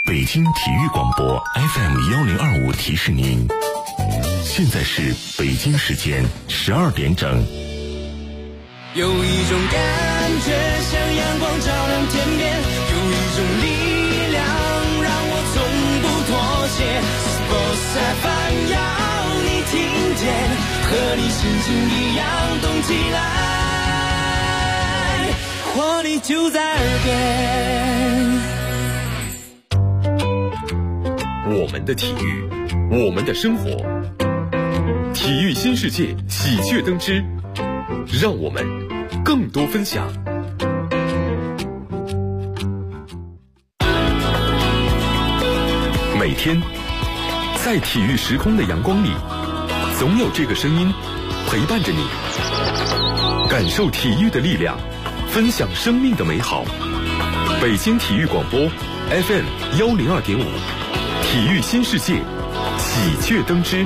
北京体育广播 FM1025提示您，现在是北京时间12点整。 有一种感觉像阳光照亮天边，有一种力量让我从不妥协。Sports FM 要你听见，和你心情一样动起来，活力就在耳边。 我们的体育，我们的生活，体育新世界喜鹊登枝，让我们更多分享。每天在体育时空的阳光里，总有这个声音陪伴着你，感受体育的力量，分享生命的美好。北京体育广播 FM102.5，体育新世界喜鹊登枝。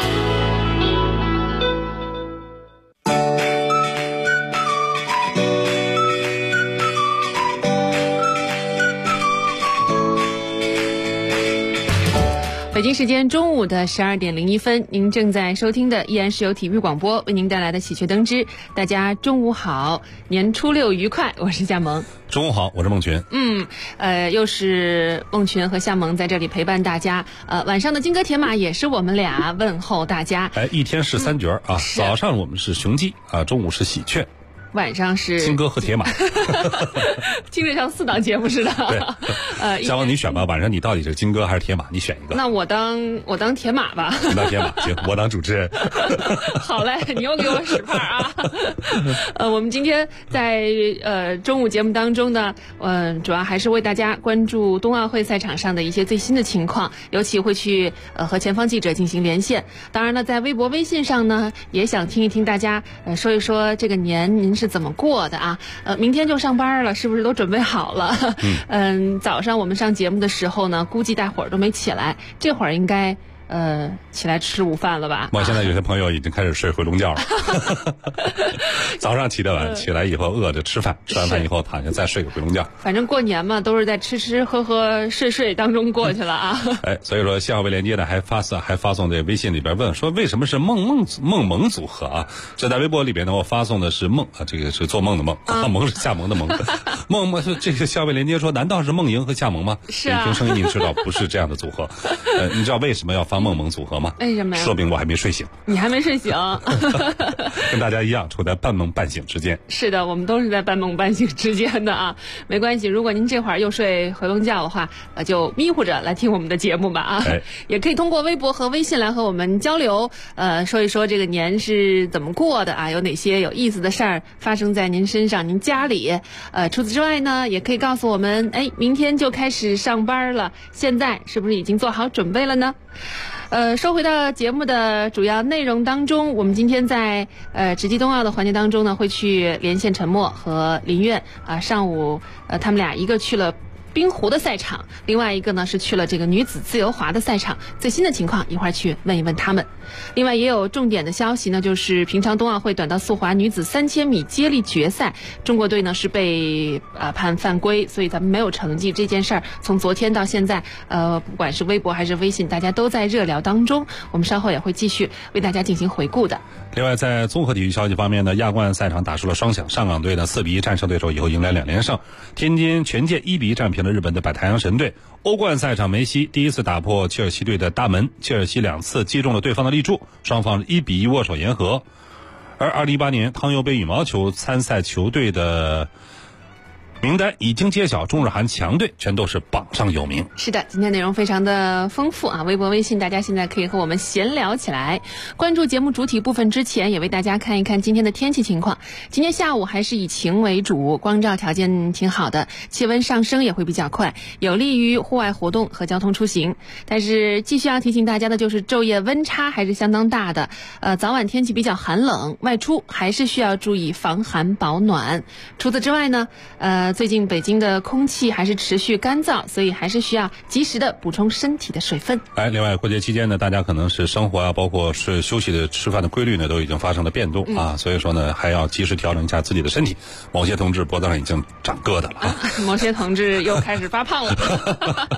北京时间中午的12点01分，您正在收听的依然是由体育广播为您带来的喜鹊登枝。大家中午好，年初六愉快，我是夏萌。 中午好，我是孟群。 又是孟群和夏萌在这里陪伴大家。晚上的金戈铁马也是我们俩问候大家。 一天是3角啊，早上我们是雄鸡啊，中午是喜鹊。 晚上是金戈和铁马， 听着像4档节目似的。 对，夏萌你选吧，晚上你到底是金戈还是铁马？你选一个。 那我当铁马吧。 你当铁马行，我当主持人。 好嘞，你又给我使绊啊！我们今天在中午节目当中呢，主要还是为大家关注冬奥会赛场上的一些最新的情况，尤其会去和前方记者进行连线。当然呢，在微博、微信上呢，也想听一听大家说一说这个年您是怎么过的啊？明天就上班了，是不是都准备好了？早上我们上节目的时候呢，估计大伙儿都没起来，这会儿应该起来吃午饭了吧？ 我现在有些朋友已经开始睡回笼觉了。早上起得晚，起来以后饿着吃饭，吃完饭以后躺下再睡个回笼觉。 反正过年嘛，都是在吃喝喝睡当中过去了啊。 所以说信号为连接的还发送在微信里边问说为什么是梦萌组合啊？这在微博里边呢，我发送的是梦啊，这个是做梦的梦，萌是夏萌的萌。梦是这个信号为连接说，难道是梦莹和夏萌吗？ 是啊。 你听声音你知道不是这样的组合。你知道为什么要发梦萌组合吗？ 为什么呀？ 说明我还没睡醒。 你还没睡醒。 跟大家一样处在半梦半醒之间。 是的，我们都是在半梦半醒之间的啊。没关系，如果您这会儿又睡回笼觉的话，就迷糊着来听我们的节目吧啊。也可以通过微博和微信来和我们交流，说一说这个年是怎么过的啊，有哪些有意思的事儿发生在您身上、您家里。除此之外呢，也可以告诉我们，明天就开始上班了，现在是不是已经做好准备了呢？说回到节目的主要内容当中，我们今天在直击冬奥的环节当中呢，会去连线陈默和林苑啊。上午他们俩一个去了冰壶的赛场，另外一个呢是去了这个女子自由滑的赛场。最新的情况一会儿去问一问他们。另外也有重点的消息呢，就是平常冬奥会短道速滑女子3000米接力决赛，中国队呢是被判犯规，所以咱们没有成绩。这件事儿从昨天到现在，不管是微博还是微信，大家都在热聊当中。我们稍后也会继续为大家进行回顾的。 另外在综合体育消息方面呢，亚冠赛场打出了双响，上港队呢4-1战胜对手以后迎来2连胜，天津权健1-1战平了日本的百太阳神队。欧冠赛场梅西第一次打破切尔西队的大门，切尔西2次击中了对方的立柱，双方1-1握手言和。而2018年汤尤杯羽毛球参赛球队的名单已经揭晓，中日韩强队全都是榜上有名。 是的，今天内容非常的丰富啊！微博、微信，大家现在可以和我们闲聊起来。关注节目主体部分之前，也为大家看一看今天的天气情况。今天下午还是以晴为主，光照条件挺好的，气温上升也会比较快，有利于户外活动和交通出行。但是继续要提醒大家的就是昼夜温差还是相当大的，早晚天气比较寒冷，外出还是需要注意防寒保暖。除此之外呢，最近北京的空气还是持续干燥，所以还是需要及时的补充身体的水分。 另外过节期间呢，大家可能是生活啊，包括是休息的吃饭的规律呢，都已经发生了变动啊，所以说呢，还要及时调整一下自己的身体。某些同志脖子上已经长疙瘩了啊， 某些同志又开始发胖了。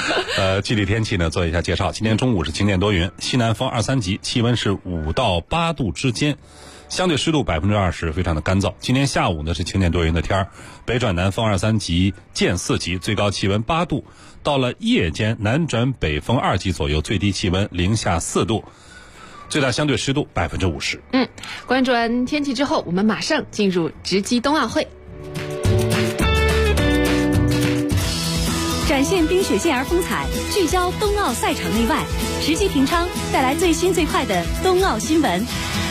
具体天气呢做一下介绍。今天中午是晴间多云，西南风2、3级，气温是5到8度之间，相对湿度20%，非常的干燥。今天下午呢是晴间多云的天儿，北转南风2、3级，见4级，最高气温8度。到了夜间南转北风2级左右，最低气温零下4度，最大相对湿度50%。 关注完天气之后，我们马上进入直击冬奥会。 展现冰雪健儿风采，聚焦冬奥赛场内外，直击平昌带来最新最快的冬奥新闻。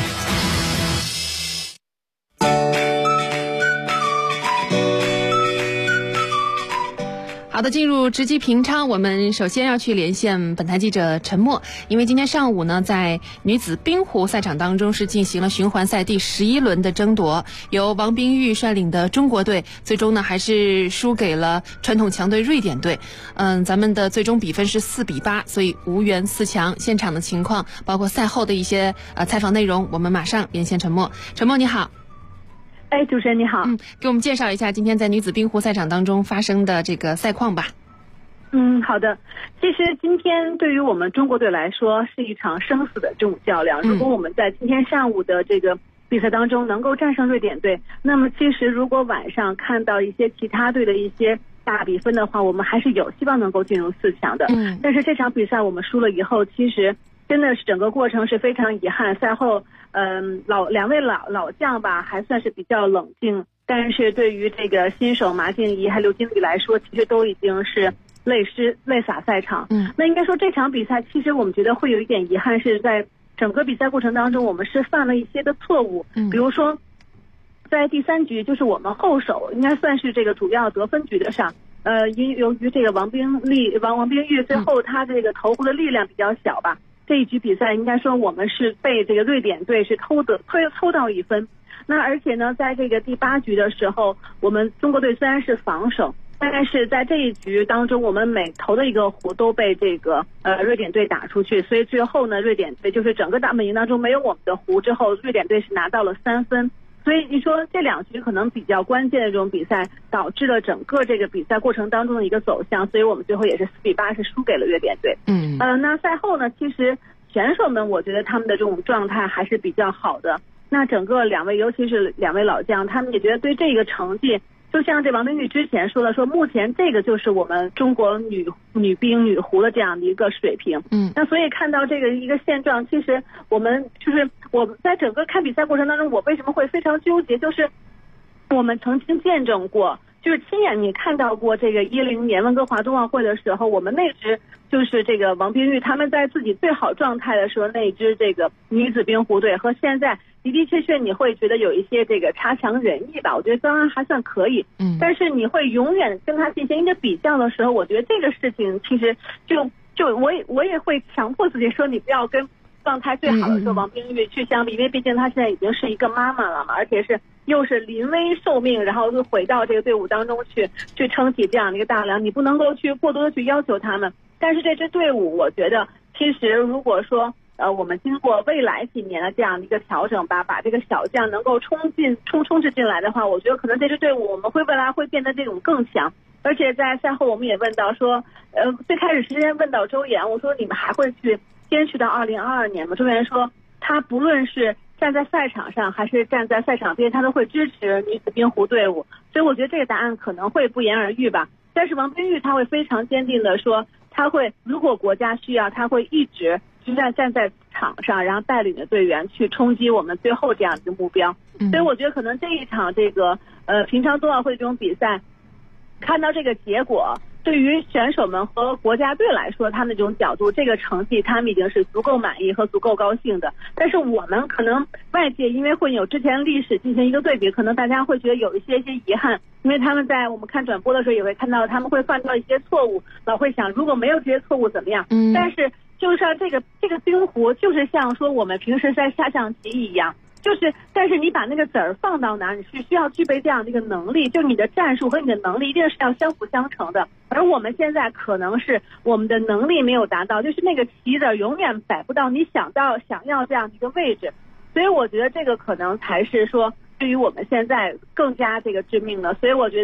好的，进入直击平昌，我们首先要去连线本台记者陈默，因为今天上午呢，在女子冰壶赛场当中是进行了循环赛第11轮的争夺，由王冰玉率领的中国队最终呢还是输给了传统强队瑞典队。咱们的最终比分是4比8，所以无缘4强。现场的情况，包括赛后的一些采访内容，我们马上连线陈默。陈默你好。 主持人你好。 给我们介绍一下今天在女子冰壶赛场当中发生的这个赛况吧。 好的。其实今天对于我们中国队来说是一场生死的这种较量。如果我们在今天上午的这个比赛当中能够战胜瑞典队，那么其实如果晚上看到一些其他队的一些大比分的话，我们还是有希望能够进入4强的。但是这场比赛我们输了以后，其实真的是整个过程是非常遗憾。赛后两位老将吧还算是比较冷静，但是对于这个新手马静怡还刘金丽来说，其实都已经是泪洒赛场。那应该说这场比赛其实我们觉得会有一点遗憾，是在整个比赛过程当中我们是犯了一些的错误。比如说在第3局，就是我们后手应该算是这个主要得分局的上，由于这个王冰玉最后他这个投壶的力量比较小吧，这一局比赛应该说我们是被这个瑞典队是偷到1分。那而且呢，在这个第8局的时候，我们中国队虽然是防守，但是在这一局当中，我们每投的一个壶都被这个瑞典队打出去，所以最后呢，瑞典队就是整个大本营当中没有我们的壶之后，瑞典队是拿到了3分。所以你说这2局可能比较关键的这种比赛，导致了整个这个比赛过程当中的一个走向，所以我们最后也是4比8是输给了瑞典队。那赛后呢，其实选手们我觉得他们的这种状态还是比较好的。那整个尤其是2位老将，他们也觉得对这个成绩，就像这王冰玉之前说了，说目前这个就是我们中国女冰女壶的这样的一个水平。那所以看到这个一个现状，其实我们在整个看比赛过程当中，我为什么会非常纠结，就是我们曾经见证过，就是亲眼你看到过这个10年温哥华冬奥会的时候，我们那支就是这个王冰玉他们在自己最好状态的时候，那支这个女子冰壶队和现在的确你会觉得有一些这个差强人意吧，我觉得当然还算可以。但是你会永远跟他进行一个比较的时候，我觉得这个事情其实就我也会强迫自己说，你不要跟状态最好的时候王冰玉去相比，因为毕竟她现在已经是一个妈妈了嘛，而且又是临危受命，然后就回到这个队伍当中去撑起这样的一个大梁，你不能够去过多的去要求他们。但是这支队伍我觉得其实如果说我们经过未来几年的这样的一个调整吧，把这个小将能够冲刺进来的话，我觉得可能这支队伍我们未来会变得这种更强。而且在赛后我们也问到说，最开始时间问到周岩，我说你们还会去坚持到2022年吗？周岩说他不论是站在赛场上还是站在赛场边，他都会支持女子冰壶队伍。所以我觉得这个答案可能会不言而喻吧。但是王冰玉他会非常坚定的说，他会如果国家需要，他会一直站在场上，然后带领着队员去冲击我们最后这样一个目标。所以我觉得可能这一场这个平昌冬奥会这种比赛，看到这个结果，对于选手们和国家队来说，他们这种角度，这个成绩他们已经是足够满意和足够高兴的。但是我们可能外界因为会有之前历史进行一个对比，可能大家会觉得有一些遗憾，因为他们在我们看转播的时候也会看到他们会犯到一些错误，老会想如果没有这些错误怎么样。但是就是像这个冰壶，就是像说我们平时在下象棋一样，但是你把那个子儿放到哪，你是需要具备这样的一个能力，就你的战术和你的能力一定是要相辅相成的。而我们现在可能是我们的能力没有达到，就是那个棋子永远摆不到你想要这样的一个位置。所以我觉得这个可能才是说对于我们现在更加这个致命的。所以我觉得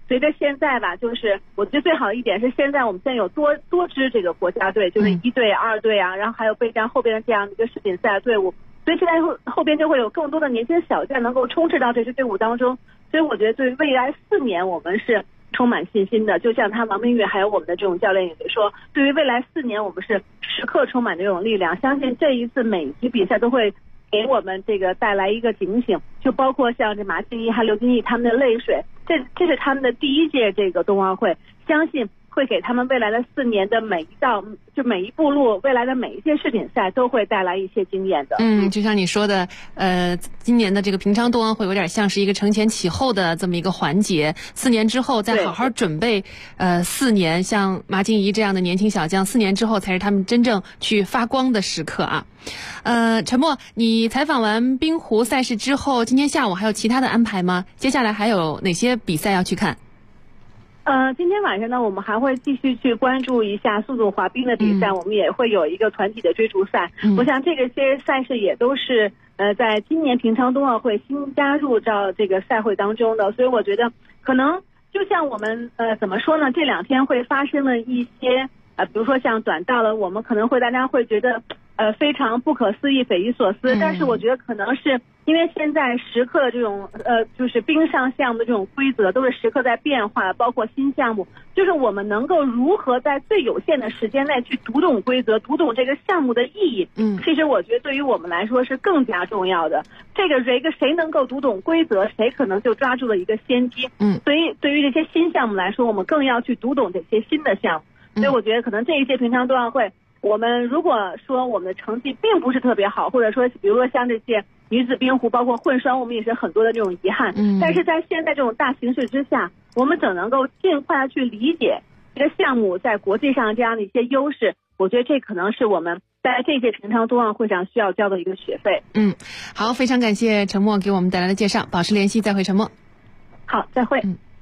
随着现在吧，就是我觉得最好的一点是现在我们现在有多支这个国家队，就是1队、2队啊，然后还有备战后边的这样的一个世锦赛队伍，所以现在后边就会有更多的年轻小将能够充斥到这支队伍当中，所以我觉得对未来4年我们是充满信心的。就像王明宇还有我们的这种教练也说，对于未来4年我们是时刻充满这种力量，相信这一次每一局比赛都会给我们这个带来一个警醒，就包括像这马敬怡还有刘金毅他们的泪水，这是他们的第1届这个冬奥会，相信会给他们未来的4年的每一步路，未来的每一届世锦赛都会带来一些经验的。 就像你说的，今年的这个平昌冬奥会有点像是一个承前启后的这么一个环节，4年之后再好好准备，4年像马敬怡这样的年轻小将，4年之后才是他们真正去发光的时刻啊。陈默，你采访完冰壶赛事之后，今天下午还有其他的安排吗？接下来还有哪些比赛要去看？ 今天晚上呢，我们还会继续去关注一下速度滑冰的比赛，我们也会有一个团体的追逐赛。我想这些赛事也都是在今年平昌冬奥会新加入到这个赛会当中的，所以我觉得可能就像我们怎么说呢，这2天会发生了一些比如说像短道了，我们可能大家会觉得非常不可思议、匪夷所思，但是我觉得可能是因为现在时刻的这种就是冰上项目的这种规则都是时刻在变化，包括新项目，就是我们能够如何在最有限的时间内去读懂规则，读懂这个项目的意义。其实我觉得对于我们来说是更加重要的。这个谁能够读懂规则，谁可能就抓住了一个先机。所以对于这些新项目来说，我们更要去读懂这些新的项目。所以我觉得可能这一届平昌冬奥会，我们如果说我们的成绩并不是特别好，或者说比如说像这些女子冰壶包括混双，我们也是很多的这种遗憾。但是在现在这种大形势之下，我们怎能够尽快的去理解这个项目在国际上这样的一些优势，我觉得这可能是我们在这届平昌冬奥会上需要交的一个学费。 好，非常感谢陈默给我们带来的介绍，保持联系，再会陈默。 好，再会。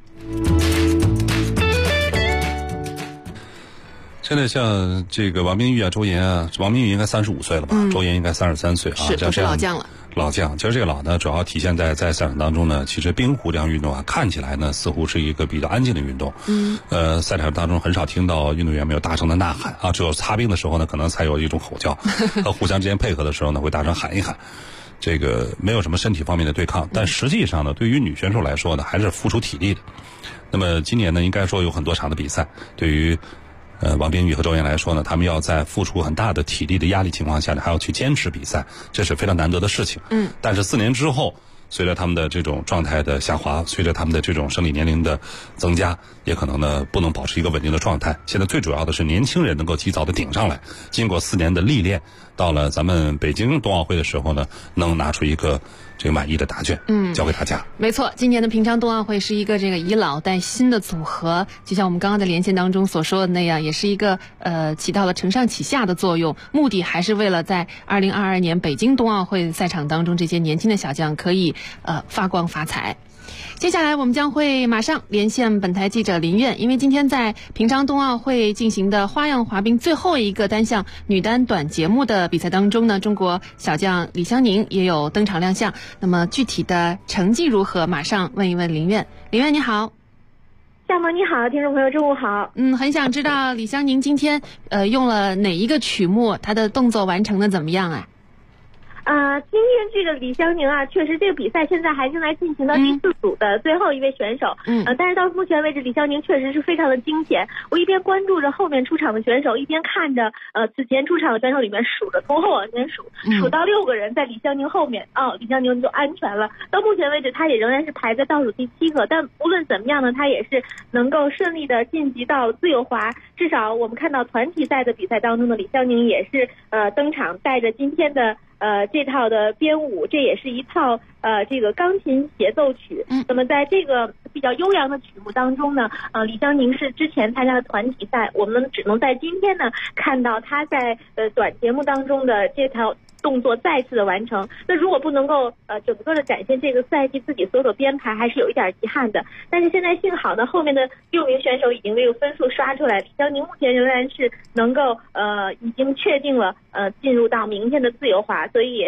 现在像这个王冰玉啊、周岩啊，王冰玉应该35岁了吧？周岩应该33岁啊， 是都是老将了。 老将，其实这个老呢，主要体现在赛场当中呢。其实冰壶这项运动啊，看起来呢似乎是一个比较安静的运动。赛场当中很少听到运动员们有大声的呐喊啊，只有擦冰的时候呢，可能才有一种吼叫，和互相之间配合的时候呢，会大声喊一喊。这个没有什么身体方面的对抗，但实际上呢，对于女选手来说呢，还是付出体力的。那么今年呢，应该说有很多场的比赛，对于王冰玉和周岩来说呢，他们要在付出很大的体力的压力情况下呢，还要去坚持比赛，这是非常难得的事情。但是4年之后，随着他们的这种状态的下滑，随着他们的这种生理年龄的增加，也可能呢不能保持一个稳定的状态。现在最主要的是年轻人能够及早的顶上来，经过4年的历练，到了咱们北京冬奥会的时候呢，能拿出一个这个满意的答卷，交给大家。 没错，今年的平昌冬奥会是一个这个以老带新的组合，就像我们刚刚的连线当中所说的那样，也是一个起到了承上启下的作用，目的还是为了在2022年北京冬奥会赛场当中，这些年轻的小将可以发光发财。接下来我们将会马上连线本台记者林苑，因为今天在平昌冬奥会进行的花样滑冰最后一个单项女单短节目的比赛当中呢，中国小将李湘宁也有登场亮相。那么具体的成绩如何，马上问一问林苑。林苑你好。 夏萌你好，听众朋友中午好。 很想知道李湘宁今天用了哪一个曲目，她的动作完成的怎么样啊？ 今天这个李湘宁啊，确实这个比赛现在还正在进行到第4组的最后一位选手。但是到目前为止，李湘宁确实是非常的惊险。我一边关注着后面出场的选手，一边看着此前出场的选手里面数着，从后往前数到6个人在李湘宁后面，李湘宁就安全了。到目前为止，他也仍然是排在倒数第7个，但无论怎么样呢，他也是能够顺利的晋级到自由滑。至少我们看到团体赛的比赛当中的李湘宁也是登场，带着今天的这套的编舞，这也是一套这个钢琴协奏曲。那么在这个比较悠扬的曲目当中呢，李湘宁是之前参加的团体赛，我们只能在今天呢看到他在短节目当中的这套动作再次的完成。那如果不能够整个的展现这个赛季自己所有的编排，还是有一点遗憾的。但是现在幸好呢，后面的6名选手已经这个分数刷出来，李湘宁目前仍然是能够已经确定了进入到明天的自由滑，所以也是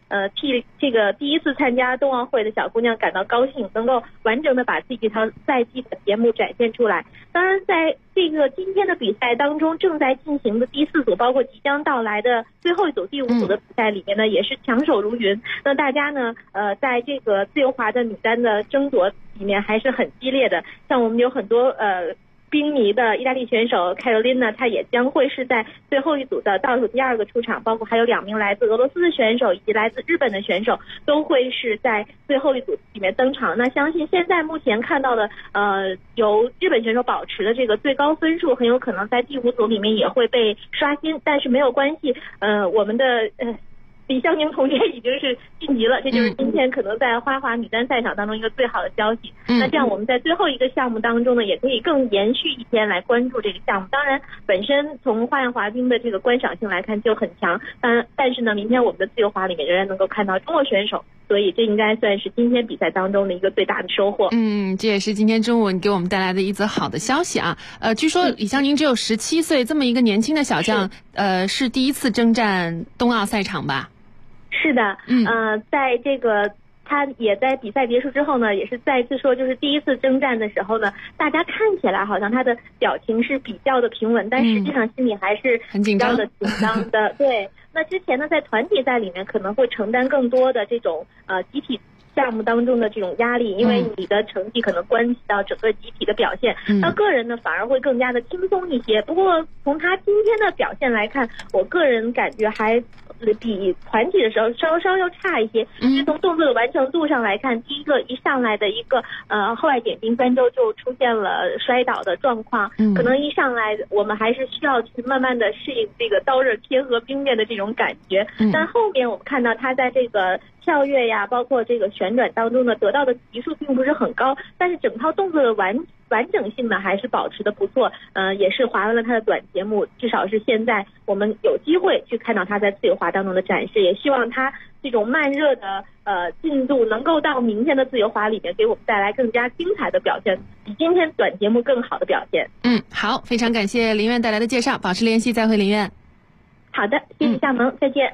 替这个第一次参加冬奥会的小姑娘感到高兴，能够完整的把自己这套赛季的节目展现出来。当然，在这个今天的比赛当中，正在进行的第4组，包括即将到来的最后一组第5组的比赛里面呢，也是强手如云。那大家呢，在这个自由滑的女单的争夺里面还是很激烈的。像我们有很多冰迷的意大利选手凯罗琳娜，她也将会是在最后一组的倒数第2个出场，包括还有2名来自俄罗斯的选手以及来自日本的选手都会是在最后一组里面登场。那相信现在目前看到的由日本选手保持的这个最高分数，很有可能在第5组里面也会被刷新，但是没有关系，我们的李湘宁同学已经是晋级了，这就是今天可能在花滑女单赛场当中一个最好的消息。那这样我们在最后一个项目当中呢，也可以更延续一天来关注这个项目。当然，本身从花样滑冰的这个观赏性来看就很强，但是呢，明天我们的自由滑里面仍然能够看到中国选手，所以这应该算是今天比赛当中的一个最大的收获。 这也是今天中午你给我们带来的一则好的消息啊。据说李湘宁只有17岁，这么一个年轻的小将，是第一次征战冬奥赛场吧？ 是的，在这个他也在比赛结束之后呢，也是再次说，就是第一次征战的时候呢，大家看起来好像他的表情是比较的平稳，但实际上心里还是比较的紧张的。对，那之前呢，在团体赛里面可能会承担更多的这种集体项目当中的这种压力，因为你的成绩可能关系到整个集体的表现，那个人呢反而会更加的轻松一些。不过从他今天的表现来看，我个人感觉还比团体的时候稍要差一些。从动作的完成度上来看，第一个一上来的一个后外点冰3周就出现了摔倒的状况，可能一上来我们还是需要去慢慢的适应这个刀刃贴合冰面的这种感觉。但后面我们看到他在这个跳跃呀，包括这个旋转当中呢，得到的级数并不是很高，但是整套动作的完整性呢还是保持的不错。也是滑完了他的短节目，至少是现在我们有机会去看到他在自由滑当中的展示，也希望他这种慢热的进度能够到明天的自由滑里面给我们带来更加精彩的表现，比今天短节目更好的表现。 好，非常感谢林苑带来的介绍，保持联系，再会林苑。 好的，谢谢夏萌，再见。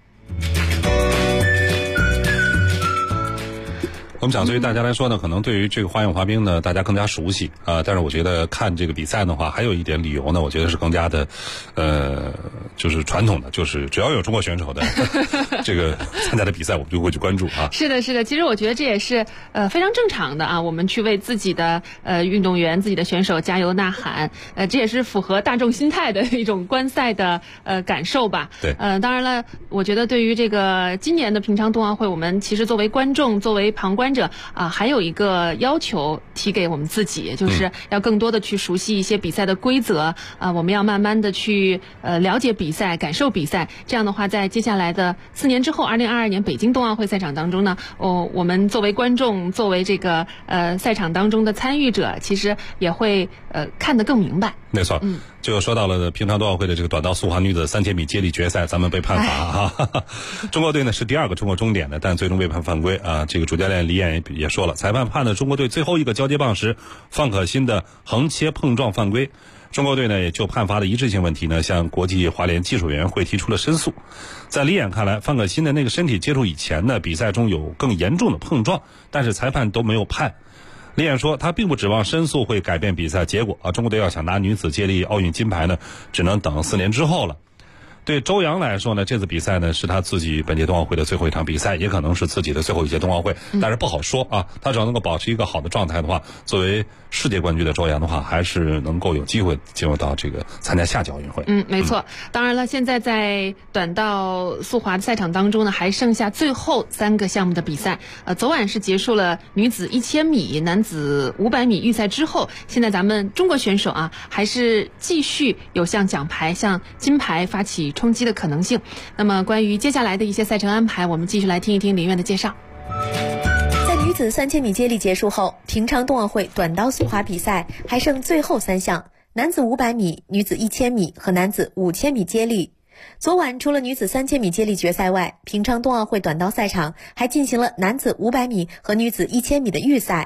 我们讲，对于大家来说呢，可能对于这个花样滑冰呢，大家更加熟悉但是我觉得看这个比赛的话，还有一点理由呢，我觉得是更加的，就是传统的，就是只要有中国选手的这个参加的比赛，我们就会去关注啊。 是的，是的，其实我觉得这也是非常正常的啊，我们去为自己的运动员、自己的选手加油呐喊，这也是符合大众心态的一种观赛的感受吧。 对， 当然了，我觉得对于这个今年的平昌冬奥会，我们其实作为观众、作为旁观者还有一个要求提给我们自己，就是要更多的去熟悉一些比赛的规则我们要慢慢的去了解比赛、感受比赛。这样的话，在接下来的4年之后，2022年北京冬奥会赛场当中呢，我们作为观众、作为这个赛场当中的参与者，其实也会看得更明白。 没错，就说到了平昌冬奥会的这个短道速滑女子3000米接力决赛，咱们被判罚中国队呢是第2个中国终点的，但最终被判犯规这个主教练李岩也说了，裁判判了中国队最后一个交接棒时范可新的横切碰撞犯规。中国队呢也就判罚的一致性问题呢，向国际滑联技术委员会提出了申诉。在李岩看来，范可新的那个身体接触以前呢，比赛中有更严重的碰撞，但是裁判都没有判。李岩说，他并不指望申诉会改变比赛结果中国队要想拿女子接力奥运金牌呢，只能等4年之后了。对周洋来说呢，这次比赛呢是他自己本届冬奥会的最后一场比赛，也可能是自己的最后一届冬奥会，但是不好说他只要能够保持一个好的状态的话，作为世界冠军的周洋的话，还是能够有机会进入到这个参加下届奥运会。 没错。当然了，现在在短道速滑的赛场当中呢，还剩下最后3个项目的比赛。昨晚是结束了女子1000米、男子500米预赛之后，现在咱们中国选手还是继续有向奖牌、向金牌发起冲击的可能性。那么关于接下来的一些赛程安排，我们继续来听一听林苑的介绍。 在女子3000米接力结束后，平昌冬奥会短道速滑比赛还剩最后3项，男子500米、女子1000米和男子5000米接力。昨晚除了女子3000米接力决赛外，平昌冬奥会短道赛场还进行了男子500米和女子1000米的预赛。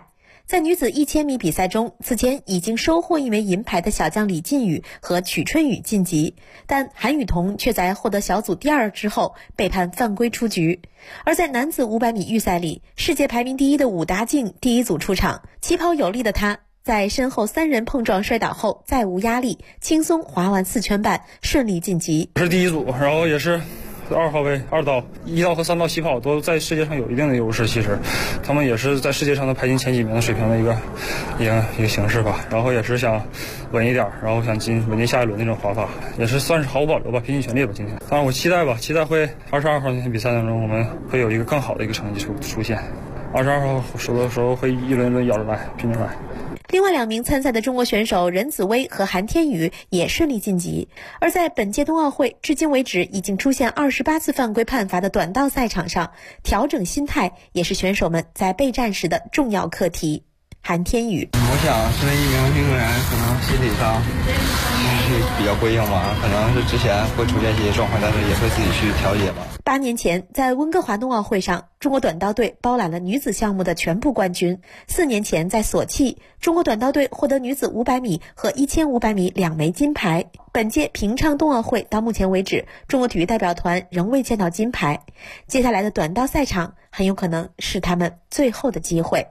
在女子1000米比赛中，此前已经收获1枚银牌的小将李靖宇和曲春雨晋级，但韩雨桐却在获得小组第2之后被判犯规出局。而在男子500米预赛里，世界排名第1的武达靖第一组出场，起跑有力的他在身后3人碰撞摔倒后再无压力，轻松滑完4圈半，顺利晋级。 是第一组，然后也是2号位2道1道和3道起跑都在世界上有一定的优势，其实他们也是在世界上的排进前几名的水平的一个形式吧，然后也是想稳一点，然后想稳进下一轮那种滑法，也是算是毫无保留吧，拼尽全力吧今天。当然我期待会22号那天比赛当中我们会有一个更好的一个成绩出现，22号输的时候会一轮一轮咬着来拼着来。 另外2名参赛的中国选手任子威和韩天宇也顺利晋级。而在本届冬奥会至今为止已经出现28次犯规判罚的短道赛场上，调整心态也是选手们在备战时的重要课题。韩天宇， 我想身为一名运动员，可能心理上比较规硬吧，可能是之前会出现一些状况，但是也会自己去调节吧。 8年前，在温哥华冬奥会上，中国短道队包揽了女子项目的全部冠军。4年前，在索契，中国短道队获得女子500米和1500米2枚金牌。本届平昌冬奥会到目前为止，中国体育代表团仍未见到金牌。接下来的短道赛场很有可能是他们最后的机会。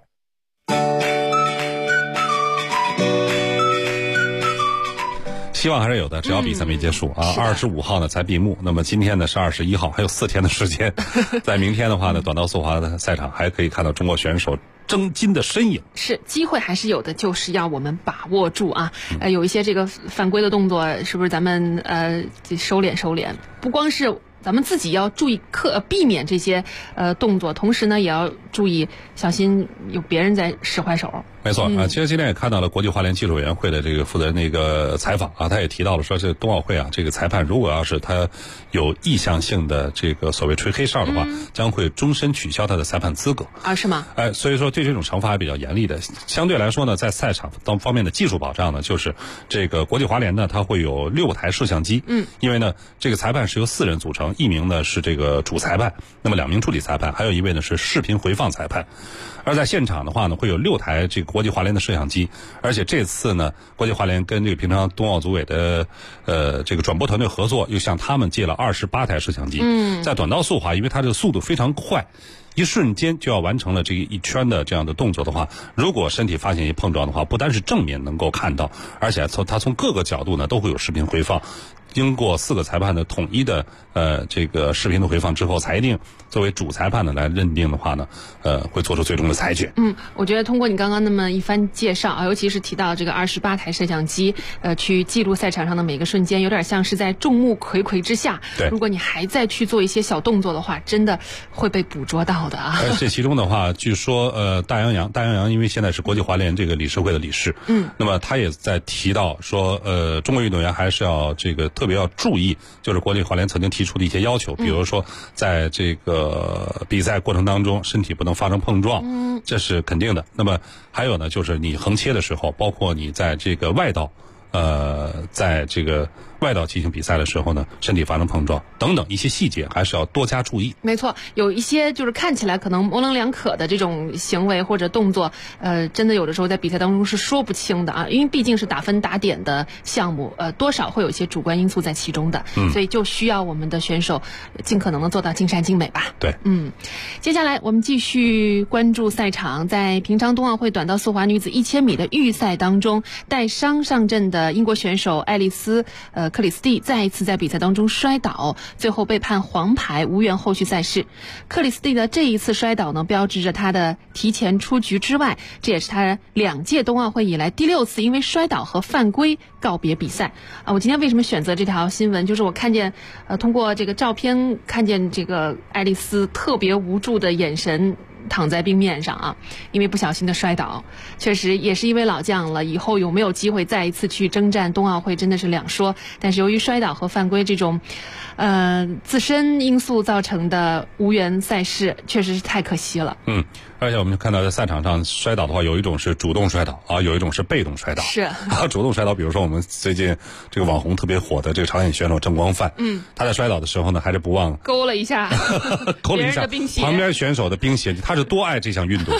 希望还是有的，只要比赛没结束啊。25号呢才闭幕，那么今天呢是21号，还有4天的时间。在明天的话呢，短道速滑的赛场还可以看到中国选手争金的身影。 是，机会还是有的，就是要我们把握住啊。有一些这个犯规的动作，是不是咱们收敛？不光是咱们自己要注意避免这些动作，同时呢也要注意小心有别人在使坏手。 没错啊，其实今天也看到了国际滑联技术委员会的这个负责人的一个采访啊，他也提到了说，这冬奥会啊，这个裁判如果要是他有意向性的这个所谓吹黑哨的话，将会终身取消他的裁判资格啊，是吗？ 所以说对这种惩罚还比较严厉的。相对来说呢，在赛场方面的技术保障呢，就是这个国际滑联呢，它会有6台摄像机，因为呢，这个裁判是由4人组成，1名呢是这个主裁判，那么2名助理裁判，还有1位呢是视频回放裁判。而在现场的话呢，会有6台这个国际滑联的摄像机，而且这次呢，国际滑联跟这个平昌冬奥组委的这个转播团队合作，又向他们借了28台摄像机。在短道速滑，因为它这个速度非常快，一瞬间就要完成了这个1圈的这样的动作的话，如果身体发现一碰撞的话，不单是正面能够看到，而且它从各个角度呢都会有视频回放。经过4个裁判的统一的这个视频的回放之后，裁定作为主裁判的来认定的话呢，会做出最终的裁决。 我觉得通过你刚刚那么一番介绍啊，尤其是提到这个28台摄像机，去记录赛场上的每个瞬间，有点像是在众目睽睽之下。 对， 如果你还在去做一些小动作的话，真的会被捕捉到的啊。 这其中的话，据说大洋洋因为现在是国际滑联这个理事会的理事，那么他也在提到说，中国运动员还是要这个特别要注意，就是国际滑联曾经提出的一些要求，比如说在这个比赛过程当中，身体不能发生碰撞，这是肯定的。那么还有呢，就是你横切的时候，包括你在这个外道，在这个外道进行比赛的时候呢，身体发生碰撞等等一些细节，还是要多加注意。 没错，有一些就是看起来可能模棱两可的这种行为或者动作，真的有的时候在比赛当中是说不清的啊，因为毕竟是打分打点的项目，多少会有一些主观因素在其中的，所以就需要我们的选手尽可能的做到尽善尽美吧。 对， 接下来我们继续关注赛场，在平昌冬奥会短道速滑女子1000米的预赛当中，带伤上阵的英国选手爱丽丝克里斯蒂再一次在比赛当中摔倒，最后被判黄牌，无缘后续赛事。克里斯蒂的这一次摔倒呢，标志着她的提前出局之外，这也是她2届冬奥会以来第6次因为摔倒和犯规告别比赛啊。我今天为什么选择这条新闻，就是我看见通过这个照片看见这个爱丽丝特别无助的眼神躺在冰面上啊，因为不小心的摔倒，确实也是一位老将了，以后有没有机会再一次去征战冬奥会真的是两说。但是由于摔倒和犯规这种自身因素造成的无缘赛事，确实是太可惜了。 而且我们看到在赛场上摔倒的话，有一种是主动摔倒啊，有一种是被动摔倒。 是主动摔倒，比如说我们最近这个网红特别火的这个长野选手郑光范，他在摔倒的时候呢，还是不忘勾了一下别人的冰鞋，旁边选手的冰鞋，他是多爱这项运动啊！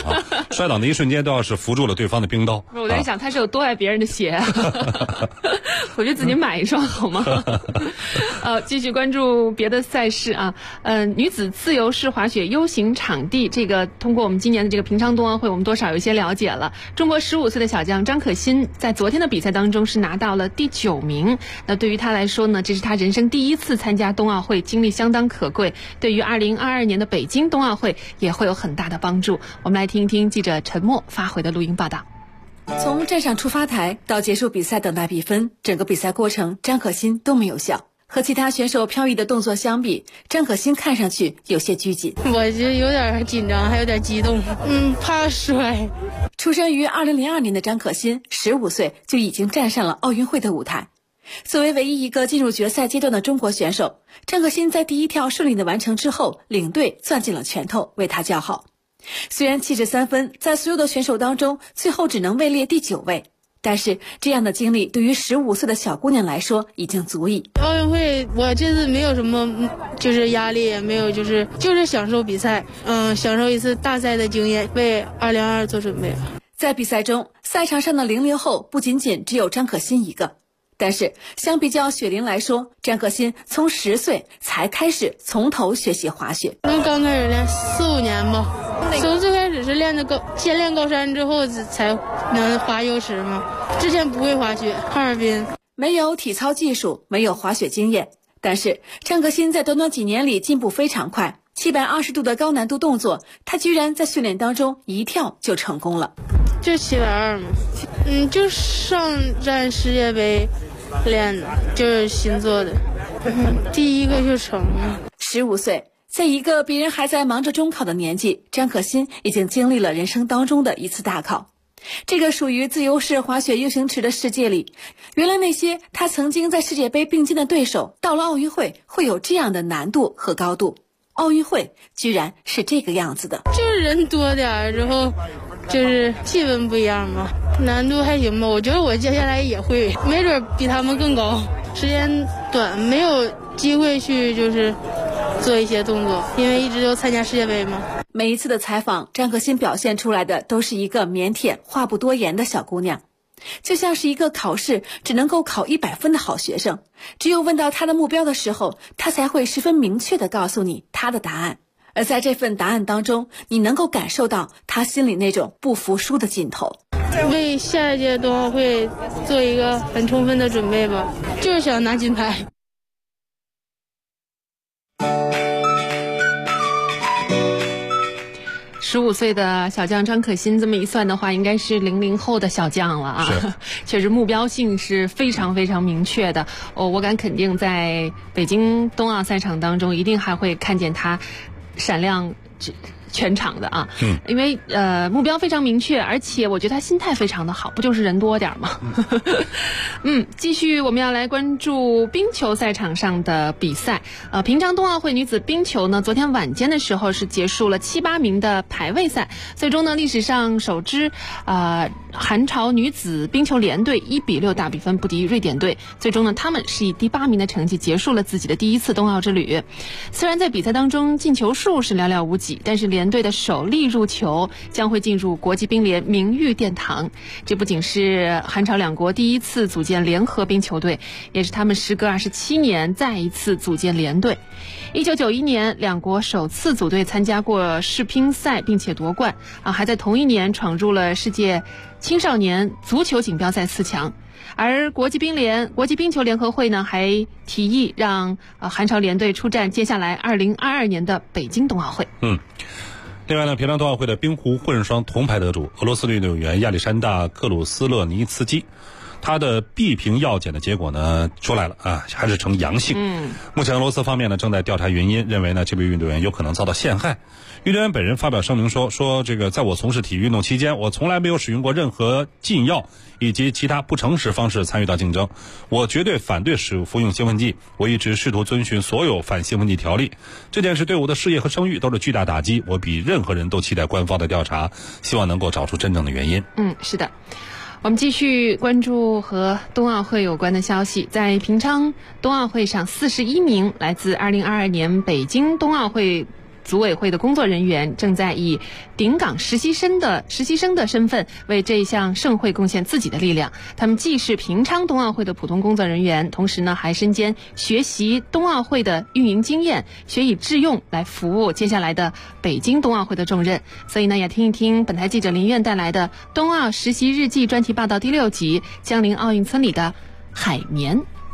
摔倒的一瞬间都要是扶住了对方的冰刀。 我在想他是有多爱别人的鞋啊，回去自己买一双好吗？继续关注别的赛事啊，女子自由式滑雪 U 型场地，这个通过我们今年的这个平昌冬奥会，我们多少有一些了解了。中国15岁的小将张可欣在昨天的比赛当中是拿到了第9名。那对于他来说呢，这是他人生第一次参加冬奥会，经历相当可贵，对于2022年的北京冬奥会也会有很大的帮助。我们来听一听记者陈默发回的录音报道。 从站上出发台到结束比赛等待比分，整个比赛过程张可欣都没有笑。和其他选手飘逸的动作相比，张可欣看上去有些拘谨。 我就有点紧张，还有点激动，怕摔。 出生于2002年的张可欣，15岁就已经站上了奥运会的舞台。作为唯一一个进入决赛阶段的中国选手，张可欣在第一跳顺利的完成之后，领队攥紧了拳头为他叫好。虽然73分在所有的选手当中最后只能位列第9位，但是这样的经历对于15岁的小姑娘来说已经足以。 奥运会我这次没有什么就是压力，也没有就是享受比赛，享受一次大赛的经验，为2022做准备。 在比赛中，赛场上的00后不仅仅只有张可欣一个，但是相比较雪玲来说，张可欣从10岁才开始从头学习滑雪。 刚开始练4、5年吧，从最开始是先练高山之后才能滑优池嘛。之前不会滑雪，哈尔滨没有体操技术，没有滑雪经验，但是张可欣在短短几年里进步非常快。720度的高难度动作，他居然在训练当中一跳就成功了。 就720嘛，就上站世界杯练的，就是新做的，第一个就成了。 15岁，在一个别人还在忙着中考的年纪，张可欣已经经历了人生当中的一次大考。这个属于自由式滑雪 U 型池的世界里，原来那些他曾经在世界杯并肩的对手，到了奥运会会有这样的难度和高度。奥运会居然是这个样子的， 就是人多点之后，就是气氛不一样嘛，难度还行吧。我觉得我接下来也会，没准比他们更高。时间短，没有机会去就是做一些动作，因为一直都参加世界杯嘛。 每一次的采访，张可欣表现出来的都是一个腼腆、话不多言的小姑娘，就像是一个考试只能够考100分的好学生。只有问到她的目标的时候，她才会十分明确地告诉你她的答案。而在这份答案当中，你能够感受到她心里那种不服输的劲头。 为下一届冬奥会做一个很充分的准备吧，就是想拿金牌。 15岁的小将张可欣，这么一算的话，应该是00后的小将了啊！确实目标性是非常非常明确的。我敢肯定，在北京冬奥赛场当中，一定还会看见他闪亮全场的啊，因为目标非常明确，而且我觉得他心态非常的好，不就是人多点吗？继续我们要来关注冰球赛场上的比赛。平昌冬奥会女子冰球呢，昨天晚间的时候是结束了7、8名的排位赛，最终呢历史上首支韩朝女子冰球联队1比6大比分不敌瑞典队，最终呢他们是以第8名的成绩结束了自己的第一次冬奥之旅。虽然在比赛当中进球数是寥寥无几，但是联队的首粒入球将会进入国际冰联名誉殿堂。这不仅是韩朝两国第一次组建联合冰球队，也是他们时隔27年再一次组建联队。1991年两国首次组队参加过世乒赛并且夺冠还在同一年闯入了世界青少年足球锦标赛4强。而国际冰球联合会呢，还提议让韩朝联队出战接下来2022年的北京冬奥会。 另外呢，平昌冬奥会的冰壶混双铜牌得主俄罗斯运动员亚历山大·克鲁斯勒尼茨基，他的 B 型药检的结果呢出来了还是呈阳性。目前俄罗斯方面呢正在调查原因，认为呢这位运动员有可能遭到陷害。运动员本人发表声明说这个在我从事体育运动期间，我从来没有使用过任何禁药以及其他不诚实方式参与到竞争，我绝对反对服用兴奋剂，我一直试图遵循所有反兴奋剂条例，这件事对我的事业和声誉都是巨大打击，我比任何人都期待官方的调查，希望能够找出真正的原因。 是的。我们继续关注和冬奥会有关的消息。在平昌冬奥会上，41名来自2022年北京冬奥会组委会的工作人员正在以顶岗实习生的身份为这项盛会贡献自己的力量。他们既是平昌冬奥会的普通工作人员，同时呢还身兼学习冬奥会的运营经验，学以致用，来服务接下来的北京冬奥会的重任。所以呢，也听一听本台记者林苑带来的《冬奥实习日记》专题报道第6集《江陵奥运村里的海绵》。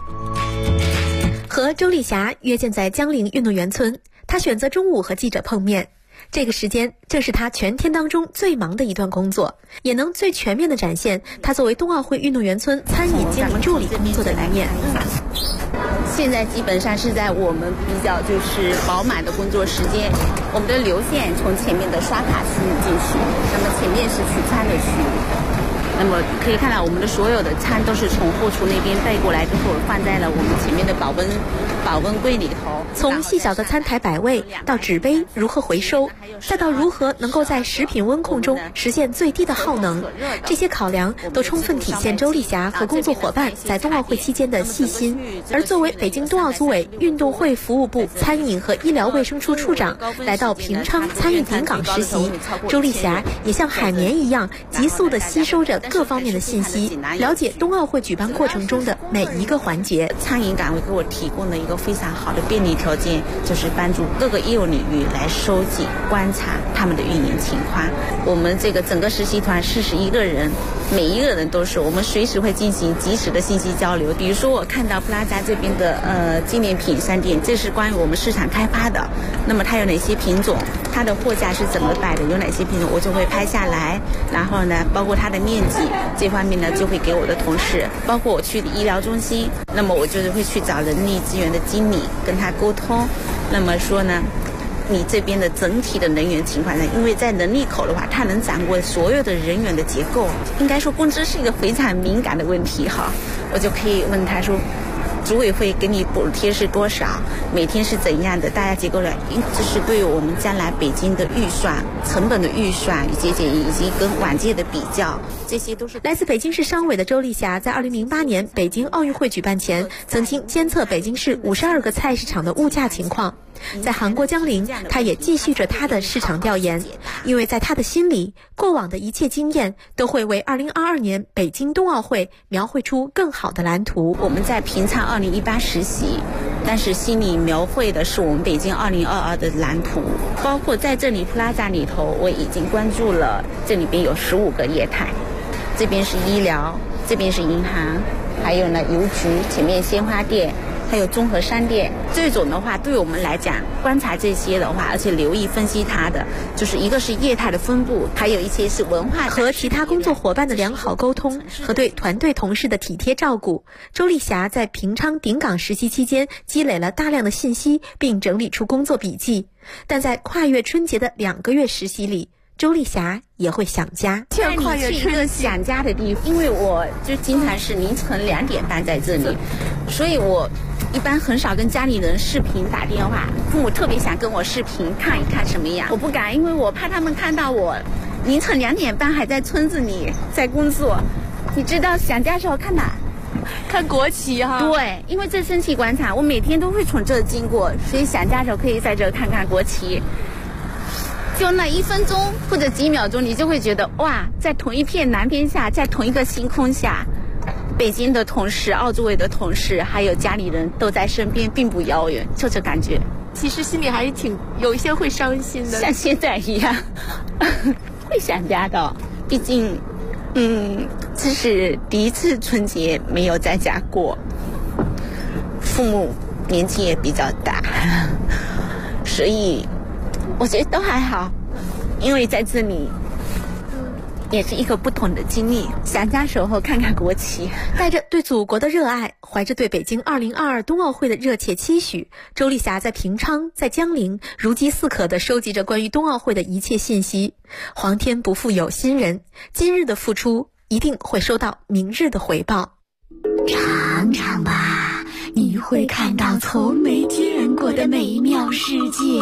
和周丽霞约见在江陵运动员村，她选择中午和记者碰面。这个时间正是她全天当中最忙的一段工作，也能最全面地展现她作为冬奥会运动员村餐饮经理助理工作的一面。 现在基本上是在我们比较就是饱满的工作时间，我们的流线从前面的刷卡区域进去，那么前面是取餐的区域。那么可以看到我们的所有的餐都是从后厨那边带过来之后放在了我们前面的保温柜里头。 从细小的餐台摆位到纸杯如何回收，再到如何能够在食品温控中实现最低的耗能，这些考量都充分体现周丽霞和工作伙伴在冬奥会期间的细心。而作为北京冬奥组委运动会服务部餐饮和医疗卫生处处长来到平昌参与顶岗实习，周丽霞也像海绵一样急速地吸收着各方面的信息，了解冬奥会举办过程中的每一个环节。 餐饮岗位给我提供了一个非常好的便利条件，就是帮助各个业务领域来收集观察他们的运营情况。我们这个整个实习团41个人，每一个人都是我们随时会进行及时的信息交流。比如说我看到普拉扎这边的纪念品商店，这是关于我们市场开发的，那么它有哪些品种，它的货架是怎么摆的，有哪些品种我就会拍下来，然后呢包括它的面积这方面呢就会给我的同事。包括我去医疗中心，那么我就是会去找人力资源的经理跟他沟通，那么说呢你这边的整体的人员情况呢，因为在人力口的话他能掌握所有的人员的结构，应该说工资是一个非常敏感的问题哈，我就可以问他说组委会给你补贴是多少，每天是怎样的，大家结构了，这是对我们将来北京的预算成本的预算以及跟往届的比较，这些都是。 来自北京市商委的周丽霞在2008年北京奥运会举办前曾经监测北京市52个菜市场的物价情况。在韩国江陵，他也继续着他的市场调研，因为在他的心里，过往的一切经验都会为2022年北京冬奥会描绘出更好的蓝图。 我们在平昌2018实习，但是心里描绘的是我们北京2022的蓝图，包括在这里普拉扎里头，我已经关注了，这里边有15个业态，这边是医疗，这边是银行，还有呢邮局，前面鲜花店，还有综合商店。这种的话对我们来讲观察这些的话，而且留意分析它的，就是一个是业态的分布，还有一些是文化和其他工作伙伴的良好沟通和对团队同事的体贴照顾。周丽霞在平昌顶岗实习期间积累了大量的信息，并整理出工作笔记。但在跨越春节的2个月实习里，周丽霞也会想家。 带你去一个想家的地方，因为我就经常是凌晨2点半在这里，所以我一般很少跟家里人视频打电话。父母特别想跟我视频看一看什么样，我不敢，因为我怕他们看到我凌晨2点半还在村子里在工作。你知道想家时候看哪？ 看国旗哈。 对，因为这升旗广场我每天都会从这经过，所以想家时候可以在这看看国旗。就那1分钟或者几秒钟，你就会觉得哇，在同一片蓝天下，在同一个星空下，北京的同事、奥组委的同事还有家里人都在身边，并不遥远，就这感觉。 其实心里还是有一些会伤心的， 像现在一样会想家的，毕竟这是第一次春节没有在家过，父母年纪也比较大，所以我觉得都还好，因为在这里也是一个不同的经历。想家时候看看国旗， 带着对祖国的热爱，怀着对北京2022冬奥会的热切期许，周丽霞在平昌、在江陵如饥似渴地收集着关于冬奥会的一切信息。皇天不负有心人，今日的付出一定会收到明日的回报。 尝尝吧，你会看到从没见过的美妙世界。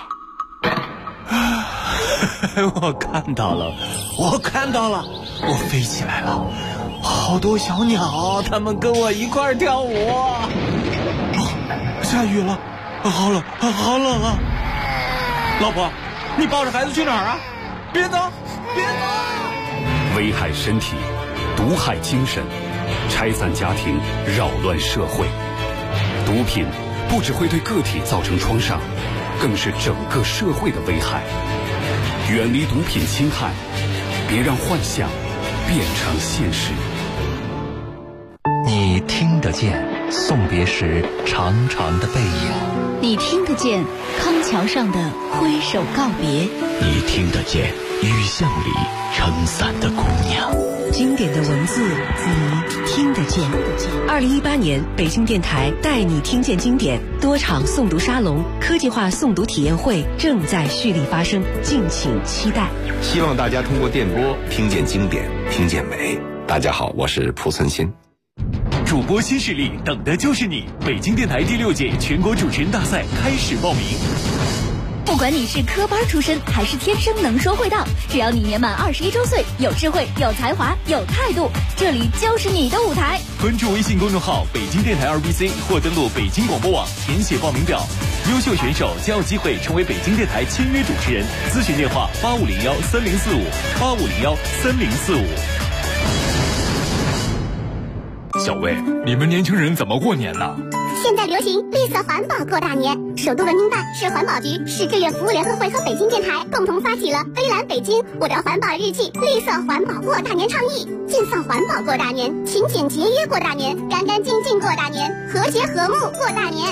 我看到了，我飞起来了，好多小鸟，它们跟我一块跳舞。 下雨了，好冷啊！ 老婆，你抱着孩子去哪儿啊？别走，别走！ 危害身体，毒害精神，拆散家庭，扰乱社会。毒品不只会对个体造成创伤，更是整个社会的危害。远离毒品侵害，别让幻想变成现实。 你听得见送别时长长的背影， 你听得见康桥上的挥手告别， 你听得见雨巷里撑伞的姑娘。 经典的文字，你听得见。2018年，北京电台带你听见经典多场诵读沙龙、科技化诵读体验会正在蓄力发生，敬请期待。 希望大家通过电波听见经典，听见美。大家好，我是蒲存昕。 主播新势力，等的就是你！北京电台第6届全国主持人大赛开始报名。 不管你是科班出身还是天生能说会道，只要你年满21周岁，有智慧、有才华、有态度，这里就是你的舞台。 关注微信公众号北京电台2BC 或登录北京广播网填写报名表，优秀选手将有机会成为北京电台签约主持人。咨询电话85013045，85013045。 小魏，你们年轻人怎么过年呢？ 现在流行绿色环保过大年，首都人民办、市环保局、市志愿服务联合会和北京电台共同发起了“微蓝北京我的环保日记”绿色环保过大年倡议，尽放环保过大年，勤俭节约过大年，干干净净过大年，和谐和睦过大年。